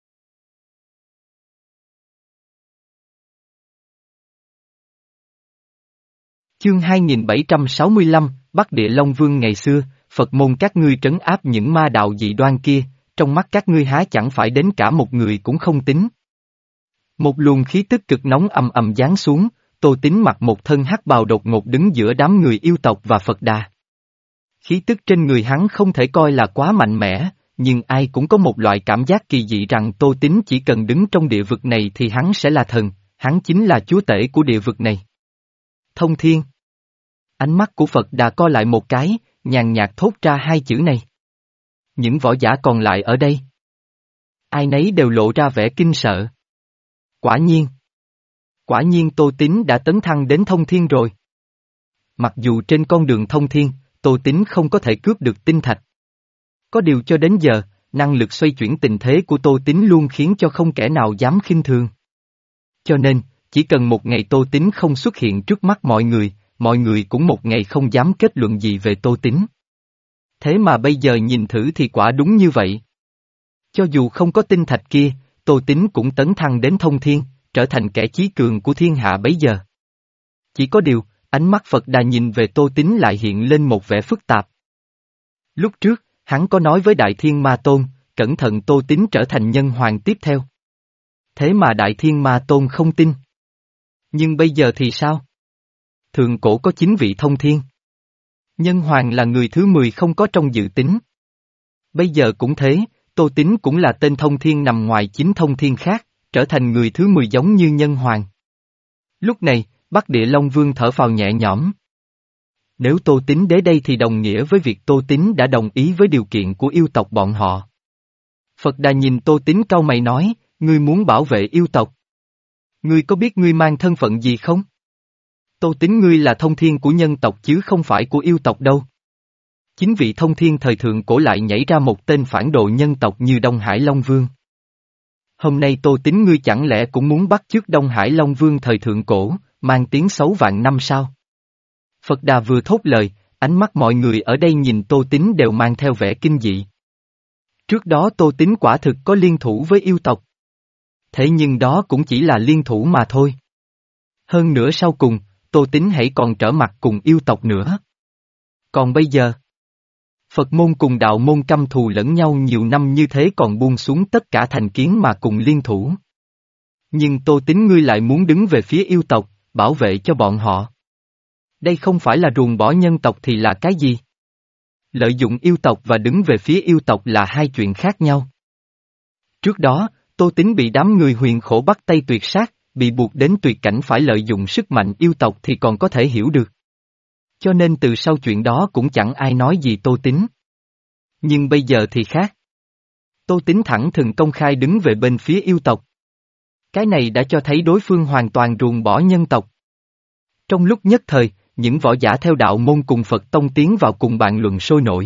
A: Chương hai nghìn bảy trăm sáu mươi lăm, Bắc Địa Long Vương ngày xưa, Phật môn các ngươi trấn áp những ma đạo dị đoan kia, trong mắt các ngươi há chẳng phải đến cả một người cũng không tính. Một luồng khí tức cực nóng ầm ầm giáng xuống, Tô Tín mặc một thân hắc bào đột ngột đứng giữa đám người yêu tộc và Phật Đà. Khí tức trên người hắn không thể coi là quá mạnh mẽ, nhưng ai cũng có một loại cảm giác kỳ dị rằng Tô Tín chỉ cần đứng trong địa vực này thì hắn sẽ là thần, hắn chính là chúa tể của địa vực này. Thông thiên. Ánh mắt của Phật Đà co lại một cái, nhàn nhạt thốt ra hai chữ này. Những võ giả còn lại ở đây, ai nấy đều lộ ra vẻ kinh sợ. Quả nhiên. Quả nhiên Tô Tín đã tấn thăng đến thông thiên rồi. Mặc dù trên con đường thông thiên, Tô Tín không có thể cướp được tinh thạch. Có điều cho đến giờ, năng lực xoay chuyển tình thế của Tô Tín luôn khiến cho không kẻ nào dám khinh thường. Cho nên, chỉ cần một ngày Tô Tín không xuất hiện trước mắt mọi người, mọi người cũng một ngày không dám kết luận gì về Tô Tín. Thế mà bây giờ nhìn thử thì quả đúng như vậy. Cho dù không có tinh thạch kia, Tô Tín cũng tấn thăng đến thông thiên, trở thành kẻ chí cường của thiên hạ bấy giờ. Chỉ có điều, ánh mắt Phật Đà nhìn về Tô Tín lại hiện lên một vẻ phức tạp. Lúc trước, hắn có nói với Đại Thiên Ma Tôn, cẩn thận Tô Tín trở thành nhân hoàng tiếp theo. Thế mà Đại Thiên Ma Tôn không tin. Nhưng bây giờ thì sao? Thượng cổ có chín vị thông thiên. Nhân hoàng là người thứ mười không có trong dự tính. Bây giờ cũng thế, Tô Tín cũng là tên thông thiên nằm ngoài chín thông thiên khác, trở thành người thứ mười giống như nhân hoàng. Lúc này, Bắc Địa Long Vương thở phào nhẹ nhõm. Nếu Tô Tín đến đây thì đồng nghĩa với việc Tô Tín đã đồng ý với điều kiện của yêu tộc bọn họ. Phật Đà nhìn Tô Tín cau mày nói, ngươi muốn bảo vệ yêu tộc. Ngươi có biết ngươi mang thân phận gì không? Tô Tín ngươi là thông thiên của nhân tộc chứ không phải của yêu tộc đâu. Chính vị thông thiên thời thượng cổ lại nhảy ra một tên phản đồ nhân tộc như Đông Hải Long Vương. Hôm nay Tô Tín ngươi chẳng lẽ cũng muốn bắt chước Đông Hải Long Vương thời thượng cổ, mang tiếng xấu vạn năm sao? Phật Đà vừa thốt lời, ánh mắt mọi người ở đây nhìn Tô Tín đều mang theo vẻ kinh dị. Trước đó Tô Tín quả thực có liên thủ với yêu tộc. Thế nhưng đó cũng chỉ là liên thủ mà thôi. Hơn nữa sau cùng, Tô Tín hãy còn trở mặt cùng yêu tộc nữa. Còn bây giờ, Phật môn cùng đạo môn căm thù lẫn nhau nhiều năm như thế còn buông xuống tất cả thành kiến mà cùng liên thủ. Nhưng Tô Tín ngươi lại muốn đứng về phía yêu tộc, bảo vệ cho bọn họ. Đây không phải là ruồng bỏ nhân tộc thì là cái gì? Lợi dụng yêu tộc và đứng về phía yêu tộc là hai chuyện khác nhau. Trước đó, Tô Tín bị đám người huyền khổ bắt tay tuyệt sát, bị buộc đến tuyệt cảnh phải lợi dụng sức mạnh yêu tộc thì còn có thể hiểu được. Cho nên từ sau chuyện đó cũng chẳng ai nói gì Tô Tín. Nhưng bây giờ thì khác. Tô Tín thẳng thừng công khai đứng về bên phía yêu tộc. Cái này đã cho thấy đối phương hoàn toàn ruồng bỏ nhân tộc. Trong lúc nhất thời, những võ giả theo đạo môn cùng Phật tông tiến vào cùng bàn luận sôi nổi.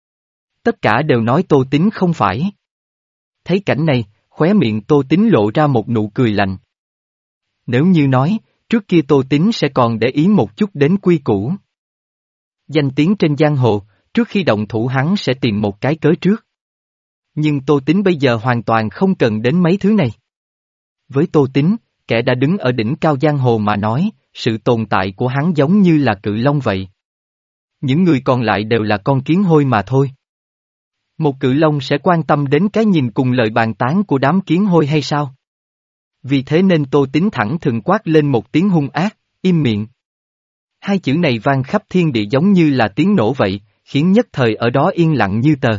A: Tất cả đều nói Tô Tín không phải. Thấy cảnh này, khóe miệng Tô Tín lộ ra một nụ cười lạnh. Nếu như nói, trước kia Tô Tín sẽ còn để ý một chút đến quy củ. Danh tiếng trên giang hồ, trước khi động thủ hắn sẽ tìm một cái cớ trước. Nhưng Tô Tín bây giờ hoàn toàn không cần đến mấy thứ này. Với Tô Tín, kẻ đã đứng ở đỉnh cao giang hồ mà nói, sự tồn tại của hắn giống như là cự long vậy. Những người còn lại đều là con kiến hôi mà thôi. Một cự long sẽ quan tâm đến cái nhìn cùng lời bàn tán của đám kiến hôi hay sao? Vì thế nên Tô Tín thẳng thừng quát lên một tiếng hung ác, im miệng. Hai chữ này vang khắp thiên địa giống như là tiếng nổ vậy, khiến nhất thời ở đó yên lặng như tờ.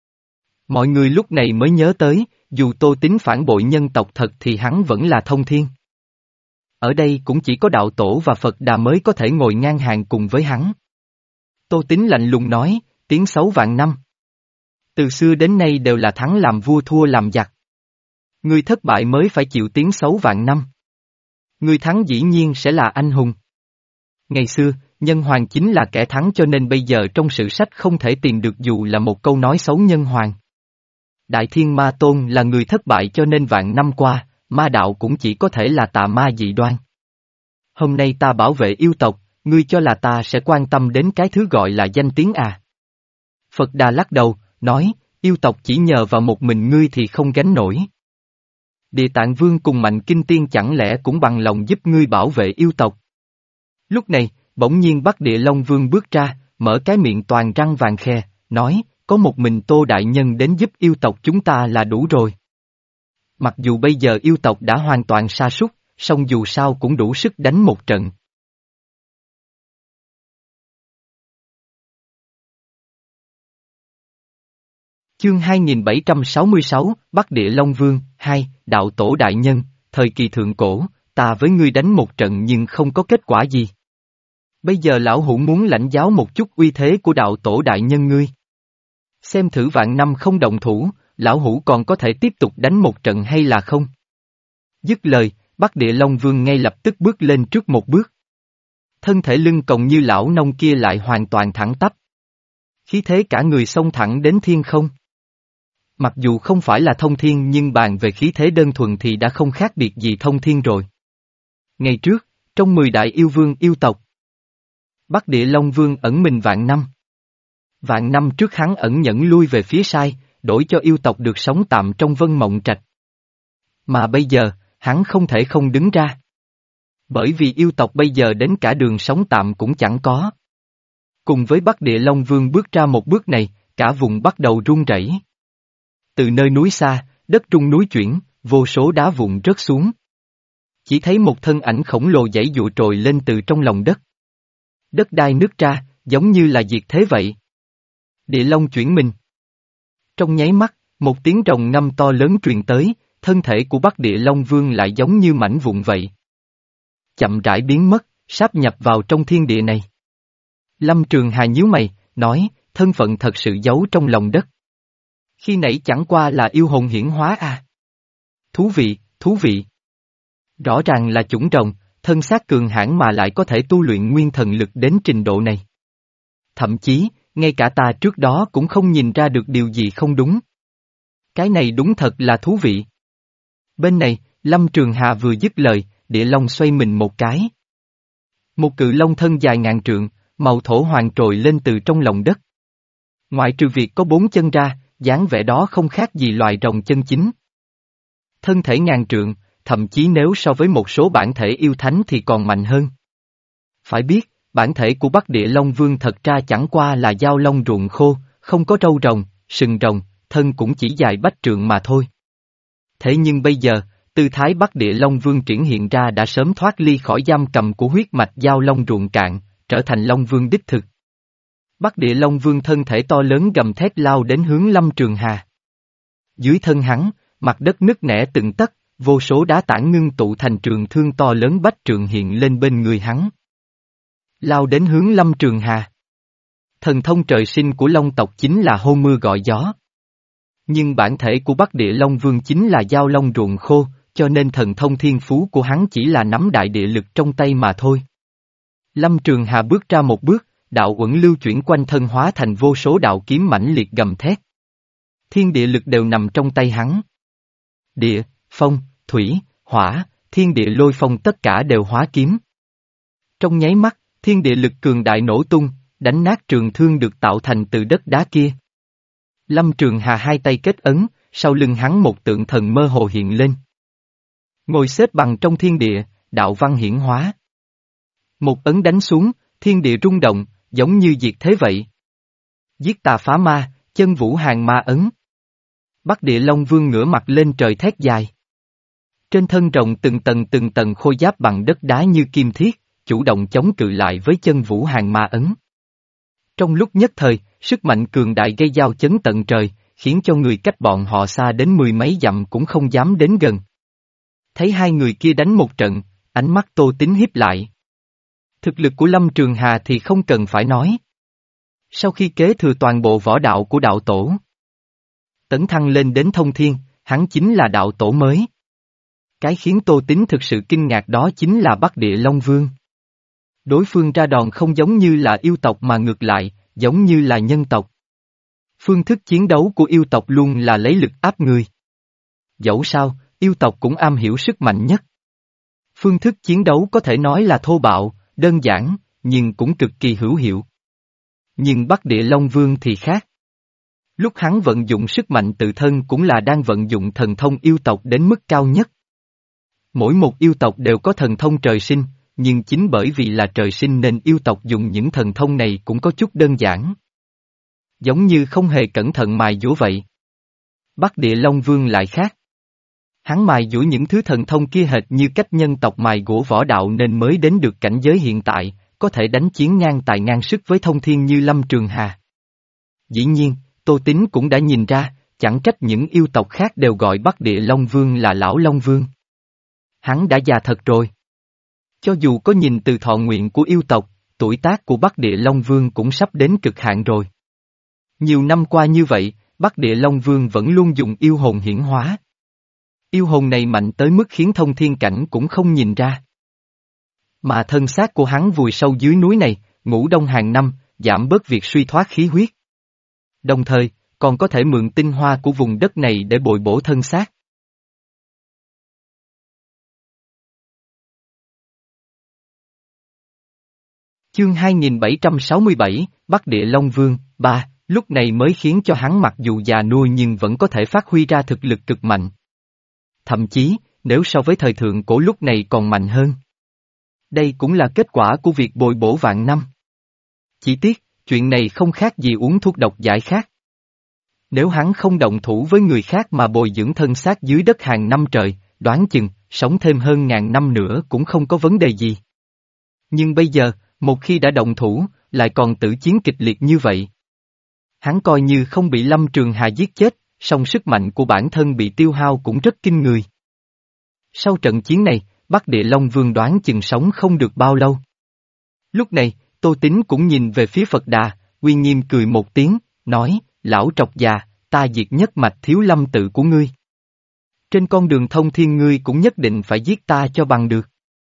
A: Mọi người lúc này mới nhớ tới, dù Tô Tín phản bội nhân tộc thật thì hắn vẫn là thông thiên. Ở đây cũng chỉ có đạo tổ và Phật Đà mới có thể ngồi ngang hàng cùng với hắn. Tô Tín lạnh lùng nói, tiếng xấu vạn năm. Từ xưa đến nay đều là thắng làm vua thua làm giặc. Người thất bại mới phải chịu tiếng xấu vạn năm. Người thắng dĩ nhiên sẽ là anh hùng. Ngày xưa, nhân hoàng chính là kẻ thắng cho nên bây giờ trong sử sách không thể tìm được dù là một câu nói xấu nhân hoàng. Đại Thiên Ma Tôn là người thất bại cho nên vạn năm qua, ma đạo cũng chỉ có thể là tà ma dị đoan. Hôm nay ta bảo vệ yêu tộc, ngươi cho là ta sẽ quan tâm đến cái thứ gọi là danh tiếng à? Phật Đà lắc đầu, nói, yêu tộc chỉ nhờ vào một mình ngươi thì không gánh nổi. Địa Tạng Vương cùng Mạnh Kinh Tiên chẳng lẽ cũng bằng lòng giúp ngươi bảo vệ yêu tộc. Lúc này, bỗng nhiên Bắc Địa Long Vương bước ra, mở cái miệng toàn răng vàng khe, nói, có một mình Tô Đại Nhân đến giúp yêu tộc chúng ta là đủ rồi. Mặc dù bây giờ yêu tộc đã hoàn toàn sa sút, song dù sao cũng đủ sức đánh một trận. Chương hai nghìn bảy trăm sáu mươi sáu, Bắc Địa Long Vương, hai, Đạo Tổ Đại Nhân, thời kỳ thượng cổ, ta với ngươi đánh một trận nhưng không có kết quả gì. Bây giờ lão hủ muốn lãnh giáo một chút uy thế của Đạo Tổ Đại Nhân ngươi. Xem thử vạn năm không động thủ, lão hủ còn có thể tiếp tục đánh một trận hay là không? Dứt lời, Bắc Địa Long Vương ngay lập tức bước lên trước một bước. Thân thể lưng còng như lão nông kia lại hoàn toàn thẳng tắp. Khí thế cả người xông thẳng đến thiên không. Mặc dù không phải là thông thiên nhưng bàn về khí thế đơn thuần thì đã không khác biệt gì thông thiên rồi. Ngày trước, trong mười đại yêu vương yêu tộc, Bắc Địa Long Vương ẩn mình vạn năm. Vạn năm trước hắn ẩn nhẫn lui về phía sai, đổi cho yêu tộc được sống tạm trong Vân Mộng Trạch. Mà bây giờ, hắn không thể không đứng ra. Bởi vì yêu tộc bây giờ đến cả đường sống tạm cũng chẳng có. Cùng với Bắc Địa Long Vương bước ra một bước này, cả vùng bắt đầu rung rẩy. Từ nơi núi xa, đất rung núi chuyển, vô số đá vụn rớt xuống. Chỉ thấy một thân ảnh khổng lồ giãy giụa trồi lên từ trong lòng đất. Đất đai nứt ra, giống như là diệt thế vậy. Địa Long chuyển mình. Trong nháy mắt, một tiếng rồng ngâm to lớn truyền tới, thân thể của Bắc Địa Long Vương lại giống như mảnh vụn vậy. Chậm rãi biến mất, sáp nhập vào trong thiên địa này. Lâm Trường Hà nhíu mày, nói, thân phận thật sự giấu trong lòng đất. Khi nãy chẳng qua là yêu hồn hiển hóa à. Thú vị, thú vị. Rõ ràng là chủng rồng, thân xác cường hãn mà lại có thể tu luyện nguyên thần lực đến trình độ này. Thậm chí, ngay cả ta trước đó cũng không nhìn ra được điều gì không đúng. Cái này đúng thật là thú vị. Bên này, Lâm Trường Hà vừa dứt lời, địa long xoay mình một cái. Một cự long thân dài ngàn trượng, màu thổ hoàng trồi lên từ trong lòng đất. Ngoại trừ việc có bốn chân ra, dáng vẻ đó không khác gì loài rồng chân chính. Thân thể ngàn trượng, thậm chí nếu so với một số bản thể yêu thánh thì còn mạnh hơn. Phải biết, bản thể của Bắc Địa Long Vương thật ra chẳng qua là dao long ruộng khô, không có râu rồng, sừng rồng, thân cũng chỉ dài bách trượng mà thôi. Thế nhưng bây giờ, tư thái Bắc Địa Long Vương triển hiện ra đã sớm thoát ly khỏi giam cầm của huyết mạch dao long ruộng cạn, trở thành Long Vương đích thực. Bắc Địa Long Vương thân thể to lớn gầm thét lao đến hướng Lâm Trường Hà. Dưới thân hắn, mặt đất nứt nẻ từng tấc, vô số đá tảng ngưng tụ thành trường thương to lớn bách trượng hiện lên bên người hắn. Lao đến hướng Lâm Trường Hà. Thần thông trời sinh của Long tộc chính là hô mưa gọi gió. Nhưng bản thể của Bắc Địa Long Vương chính là dao long ruộng khô, cho nên thần thông thiên phú của hắn chỉ là nắm đại địa lực trong tay mà thôi. Lâm Trường Hà bước ra một bước, đạo uẩn lưu chuyển quanh thân hóa thành vô số đạo kiếm mãnh liệt gầm thét. Thiên địa lực đều nằm trong tay hắn. Địa, phong, thủy, hỏa, thiên địa lôi phong tất cả đều hóa kiếm. Trong nháy mắt, thiên địa lực cường đại nổ tung, đánh nát trường thương được tạo thành từ đất đá kia. Lâm Trường Hà hai tay kết ấn, sau lưng hắn một tượng thần mơ hồ hiện lên. Ngồi xếp bằng trong thiên địa, đạo văn hiển hóa. Một ấn đánh xuống, thiên địa rung động, giống như diệt thế vậy. Giết tà phá ma, chân vũ hàng ma ấn. Bắc Địa Long Vương ngửa mặt lên trời thét dài. Trên thân rồng từng tầng từng tầng khôi giáp bằng đất đá như kim thiết, chủ động chống cự lại với chân vũ hàng ma ấn. Trong lúc nhất thời, sức mạnh cường đại gây giao chấn tận trời, khiến cho người cách bọn họ xa đến mười mấy dặm cũng không dám đến gần. Thấy hai người kia đánh một trận, ánh mắt Tô Tín híp lại. Thực lực của Lâm Trường Hà thì không cần phải nói. Sau khi kế thừa toàn bộ võ đạo của đạo tổ, tấn thăng lên đến thông thiên, hắn chính là đạo tổ mới. Cái khiến Tô Tín thực sự kinh ngạc đó chính là Bắc Địa Long Vương. Đối phương ra đòn không giống như là yêu tộc mà ngược lại, giống như là nhân tộc. Phương thức chiến đấu của yêu tộc luôn là lấy lực áp người. Dẫu sao, yêu tộc cũng am hiểu sức mạnh nhất. Phương thức chiến đấu có thể nói là thô bạo, đơn giản, nhưng cũng cực kỳ hữu hiệu. Nhưng Bắc Địa Long Vương thì khác. Lúc hắn vận dụng sức mạnh tự thân cũng là đang vận dụng thần thông yêu tộc đến mức cao nhất. Mỗi một yêu tộc đều có thần thông trời sinh, nhưng chính bởi vì là trời sinh nên yêu tộc dùng những thần thông này cũng có chút đơn giản. Giống như không hề cẩn thận mài dũa vậy. Bắc Địa Long Vương lại khác. Hắn mài dũa những thứ thần thông kia hệt như cách nhân tộc mài gỗ võ đạo nên mới đến được cảnh giới hiện tại, có thể đánh chiến ngang tài ngang sức với thông thiên như Lâm Trường Hà. Dĩ nhiên, Tô Tín cũng đã nhìn ra, chẳng trách những yêu tộc khác đều gọi Bắc Địa Long Vương là Lão Long Vương. Hắn đã già thật rồi. Cho dù có nhìn từ thọ nguyện của yêu tộc, tuổi tác của Bắc Địa Long Vương cũng sắp đến cực hạn rồi. Nhiều năm qua như vậy, Bắc Địa Long Vương vẫn luôn dùng yêu hồn hiển hóa. Yêu hồn này mạnh tới mức khiến thông thiên cảnh cũng không nhìn ra. Mà thân xác của hắn vùi sâu dưới núi này, ngủ đông hàng năm, giảm bớt việc suy thoát khí huyết. Đồng thời, còn có thể mượn tinh hoa của vùng đất này để bồi bổ thân xác. Chương hai nghìn bảy trăm sáu mươi bảy, Bắc Địa Long Vương, ba, lúc này mới khiến cho hắn mặc dù già nua nhưng vẫn có thể phát huy ra thực lực cực mạnh. Thậm chí, nếu so với thời thượng cổ lúc này còn mạnh hơn. Đây cũng là kết quả của việc bồi bổ vạn năm. Chỉ tiếc, chuyện này không khác gì uống thuốc độc giải khát. Nếu hắn không động thủ với người khác mà bồi dưỡng thân xác dưới đất hàng năm trời, đoán chừng, sống thêm hơn ngàn năm nữa cũng không có vấn đề gì. Nhưng bây giờ, một khi đã động thủ, lại còn tử chiến kịch liệt như vậy. Hắn coi như không bị Lâm Trường Hà giết chết, song sức mạnh của bản thân bị tiêu hao cũng rất kinh người. Sau trận chiến này, Bắc Địa Long Vương đoán chừng sống không được bao lâu. Lúc này, Tô Tín cũng nhìn về phía Phật Đà, uy nghiêm cười một tiếng, nói, lão trọc già, ta diệt nhất mạch thiếu lâm tự của ngươi. Trên con đường thông thiên ngươi cũng nhất định phải giết ta cho bằng được.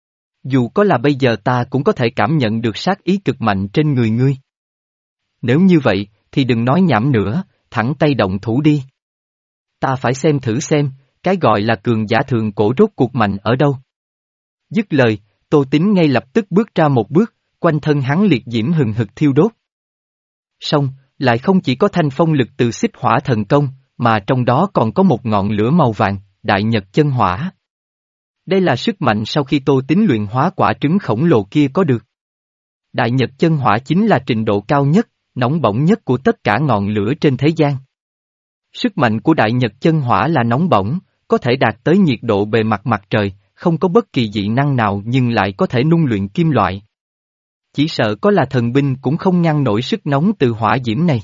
A: Dù có là bây giờ ta cũng có thể cảm nhận được sát ý cực mạnh trên người ngươi. Nếu như vậy, thì đừng nói nhảm nữa, thẳng tay động thủ đi. Ta phải xem thử xem, cái gọi là cường giả thường cổ rốt cuộc mạnh ở đâu. Dứt lời, Tô Tín ngay lập tức bước ra một bước, quanh thân hắn liệt diễm hừng hực thiêu đốt. Song, lại không chỉ có thanh phong lực từ xích hỏa thần công, mà trong đó còn có một ngọn lửa màu vàng, đại nhật chân hỏa. Đây là sức mạnh sau khi Tô Tín luyện hóa quả trứng khổng lồ kia có được. Đại nhật chân hỏa chính là trình độ cao nhất, nóng bỏng nhất của tất cả ngọn lửa trên thế gian. Sức mạnh của đại nhật chân hỏa là nóng bỏng, có thể đạt tới nhiệt độ bề mặt mặt trời, không có bất kỳ dị năng nào nhưng lại có thể nung luyện kim loại. Chỉ sợ có là thần binh cũng không ngăn nổi sức nóng từ hỏa diễm này.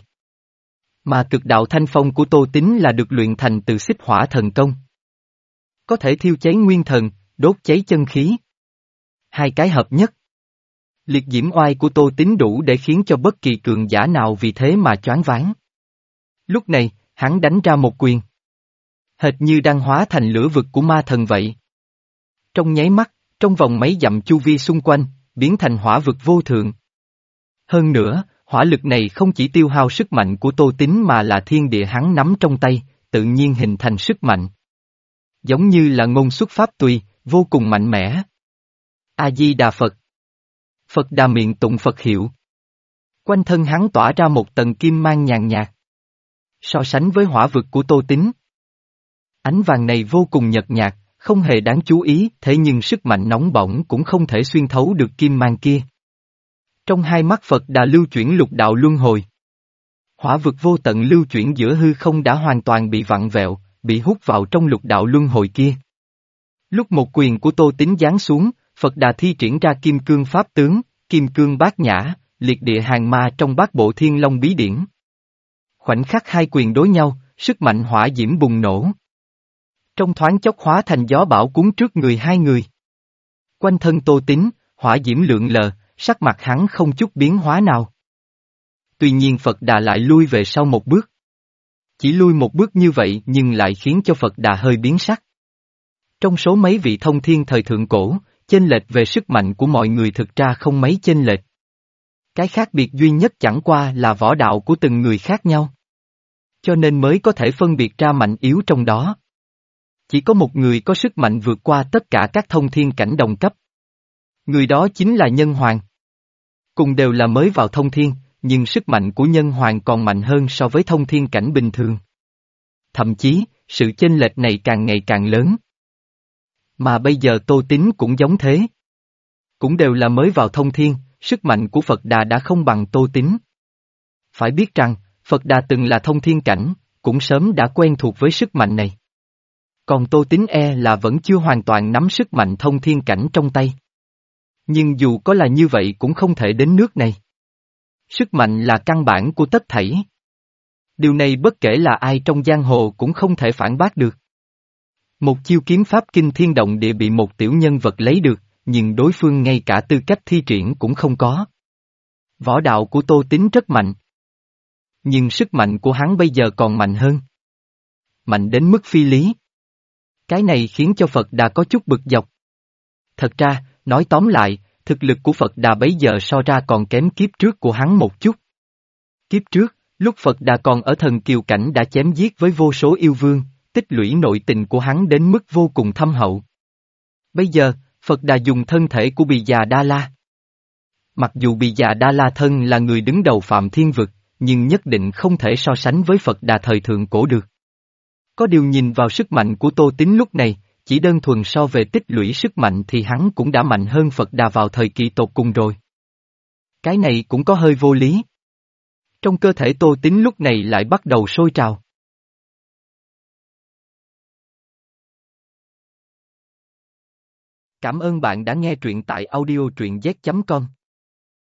A: Mà cực đạo thanh phong của Tô Tín là được luyện thành từ xích hỏa thần công. Có thể thiêu cháy nguyên thần, đốt cháy chân khí. Hai cái hợp nhất. Liệt diễm oai của Tô Tín đủ để khiến cho bất kỳ cường giả nào vì thế mà choáng váng. Lúc này, hắn đánh ra một quyền. Hệt như đang hóa thành lửa vực của ma thần vậy. Trong nháy mắt, trong vòng mấy dặm chu vi xung quanh, biến thành hỏa vực vô thượng. Hơn nữa, hỏa lực này không chỉ tiêu hao sức mạnh của Tô Tín mà là thiên địa hắn nắm trong tay, tự nhiên hình thành sức mạnh. Giống như là ngôn xuất pháp tùy, vô cùng mạnh mẽ. A-di-đà Phật. Phật Đà miệng tụng Phật hiệu. Quanh thân hắn tỏa ra một tầng kim mang nhàn nhạt. So sánh với hỏa vực của Tô Tín, ánh vàng này vô cùng nhợt nhạt, không hề đáng chú ý, thế nhưng sức mạnh nóng bỏng cũng không thể xuyên thấu được kim mang kia. Trong hai mắt Phật Đà lưu chuyển lục đạo luân hồi. Hỏa vực vô tận lưu chuyển giữa hư không đã hoàn toàn bị vặn vẹo, bị hút vào trong lục đạo luân hồi kia. Lúc một quyền của Tô Tín giáng xuống, Phật Đà thi triển ra kim cương pháp tướng, kim cương bát nhã, liệt địa hàng ma trong bát bộ thiên long bí điển. Khoảnh khắc hai quyền đối nhau, sức mạnh hỏa diễm bùng nổ. Trong thoáng chốc hóa thành gió bão cuốn trước người hai người. Quanh thân Tô Tín, hỏa diễm lượn lờ, sắc mặt hắn không chút biến hóa nào. Tuy nhiên Phật Đà lại lui về sau một bước. Chỉ lui một bước như vậy nhưng lại khiến cho Phật Đà hơi biến sắc. Trong số mấy vị thông thiên thời thượng cổ, chênh lệch về sức mạnh của mọi người thực ra không mấy chênh lệch. Cái khác biệt duy nhất chẳng qua là võ đạo của từng người khác nhau. Cho nên mới có thể phân biệt ra mạnh yếu trong đó. Chỉ có một người có sức mạnh vượt qua tất cả các thông thiên cảnh đồng cấp. Người đó chính là Nhân Hoàng. Cùng đều là mới vào thông thiên, nhưng sức mạnh của Nhân Hoàng còn mạnh hơn so với thông thiên cảnh bình thường. Thậm chí, sự chênh lệch này càng ngày càng lớn. Mà bây giờ Tô Tín cũng giống thế. Cũng đều là mới vào thông thiên, sức mạnh của Phật Đà đã không bằng Tô Tín. Phải biết rằng, Phật Đà từng là thông thiên cảnh, cũng sớm đã quen thuộc với sức mạnh này. Còn Tô Tín e là vẫn chưa hoàn toàn nắm sức mạnh thông thiên cảnh trong tay. Nhưng dù có là như vậy cũng không thể đến nước này. Sức mạnh là căn bản của tất thảy. Điều này bất kể là ai trong giang hồ cũng không thể phản bác được. Một chiêu kiếm pháp kinh thiên động địa bị một tiểu nhân vật lấy được, nhưng đối phương ngay cả tư cách thi triển cũng không có. Võ đạo của Tô Tín rất mạnh. Nhưng sức mạnh của hắn bây giờ còn mạnh hơn. Mạnh đến mức phi lý. Cái này khiến cho Phật Đà có chút bực dọc. Thật ra, nói tóm lại, thực lực của Phật Đà bấy giờ so ra còn kém kiếp trước của hắn một chút. Kiếp trước, lúc Phật Đà còn ở thần kiều cảnh đã chém giết với vô số yêu vương, tích lũy nội tình của hắn đến mức vô cùng thâm hậu. Bây giờ, Phật Đà dùng thân thể của Bì Già Đa La. Mặc dù Bì Già Đa La thân là người đứng đầu Phạm Thiên Vực, nhưng nhất định không thể so sánh với Phật Đà thời thượng cổ được. Có điều nhìn vào sức mạnh của Tô Tín lúc này, chỉ đơn thuần so về tích lũy sức mạnh thì hắn cũng đã mạnh hơn Phật Đà vào thời kỳ tột cùng rồi. Cái này cũng có hơi vô lý. Trong cơ thể Tô Tín lúc này lại bắt đầu sôi trào. Cảm ơn bạn đã nghe truyện tại audio truyện z chấm com.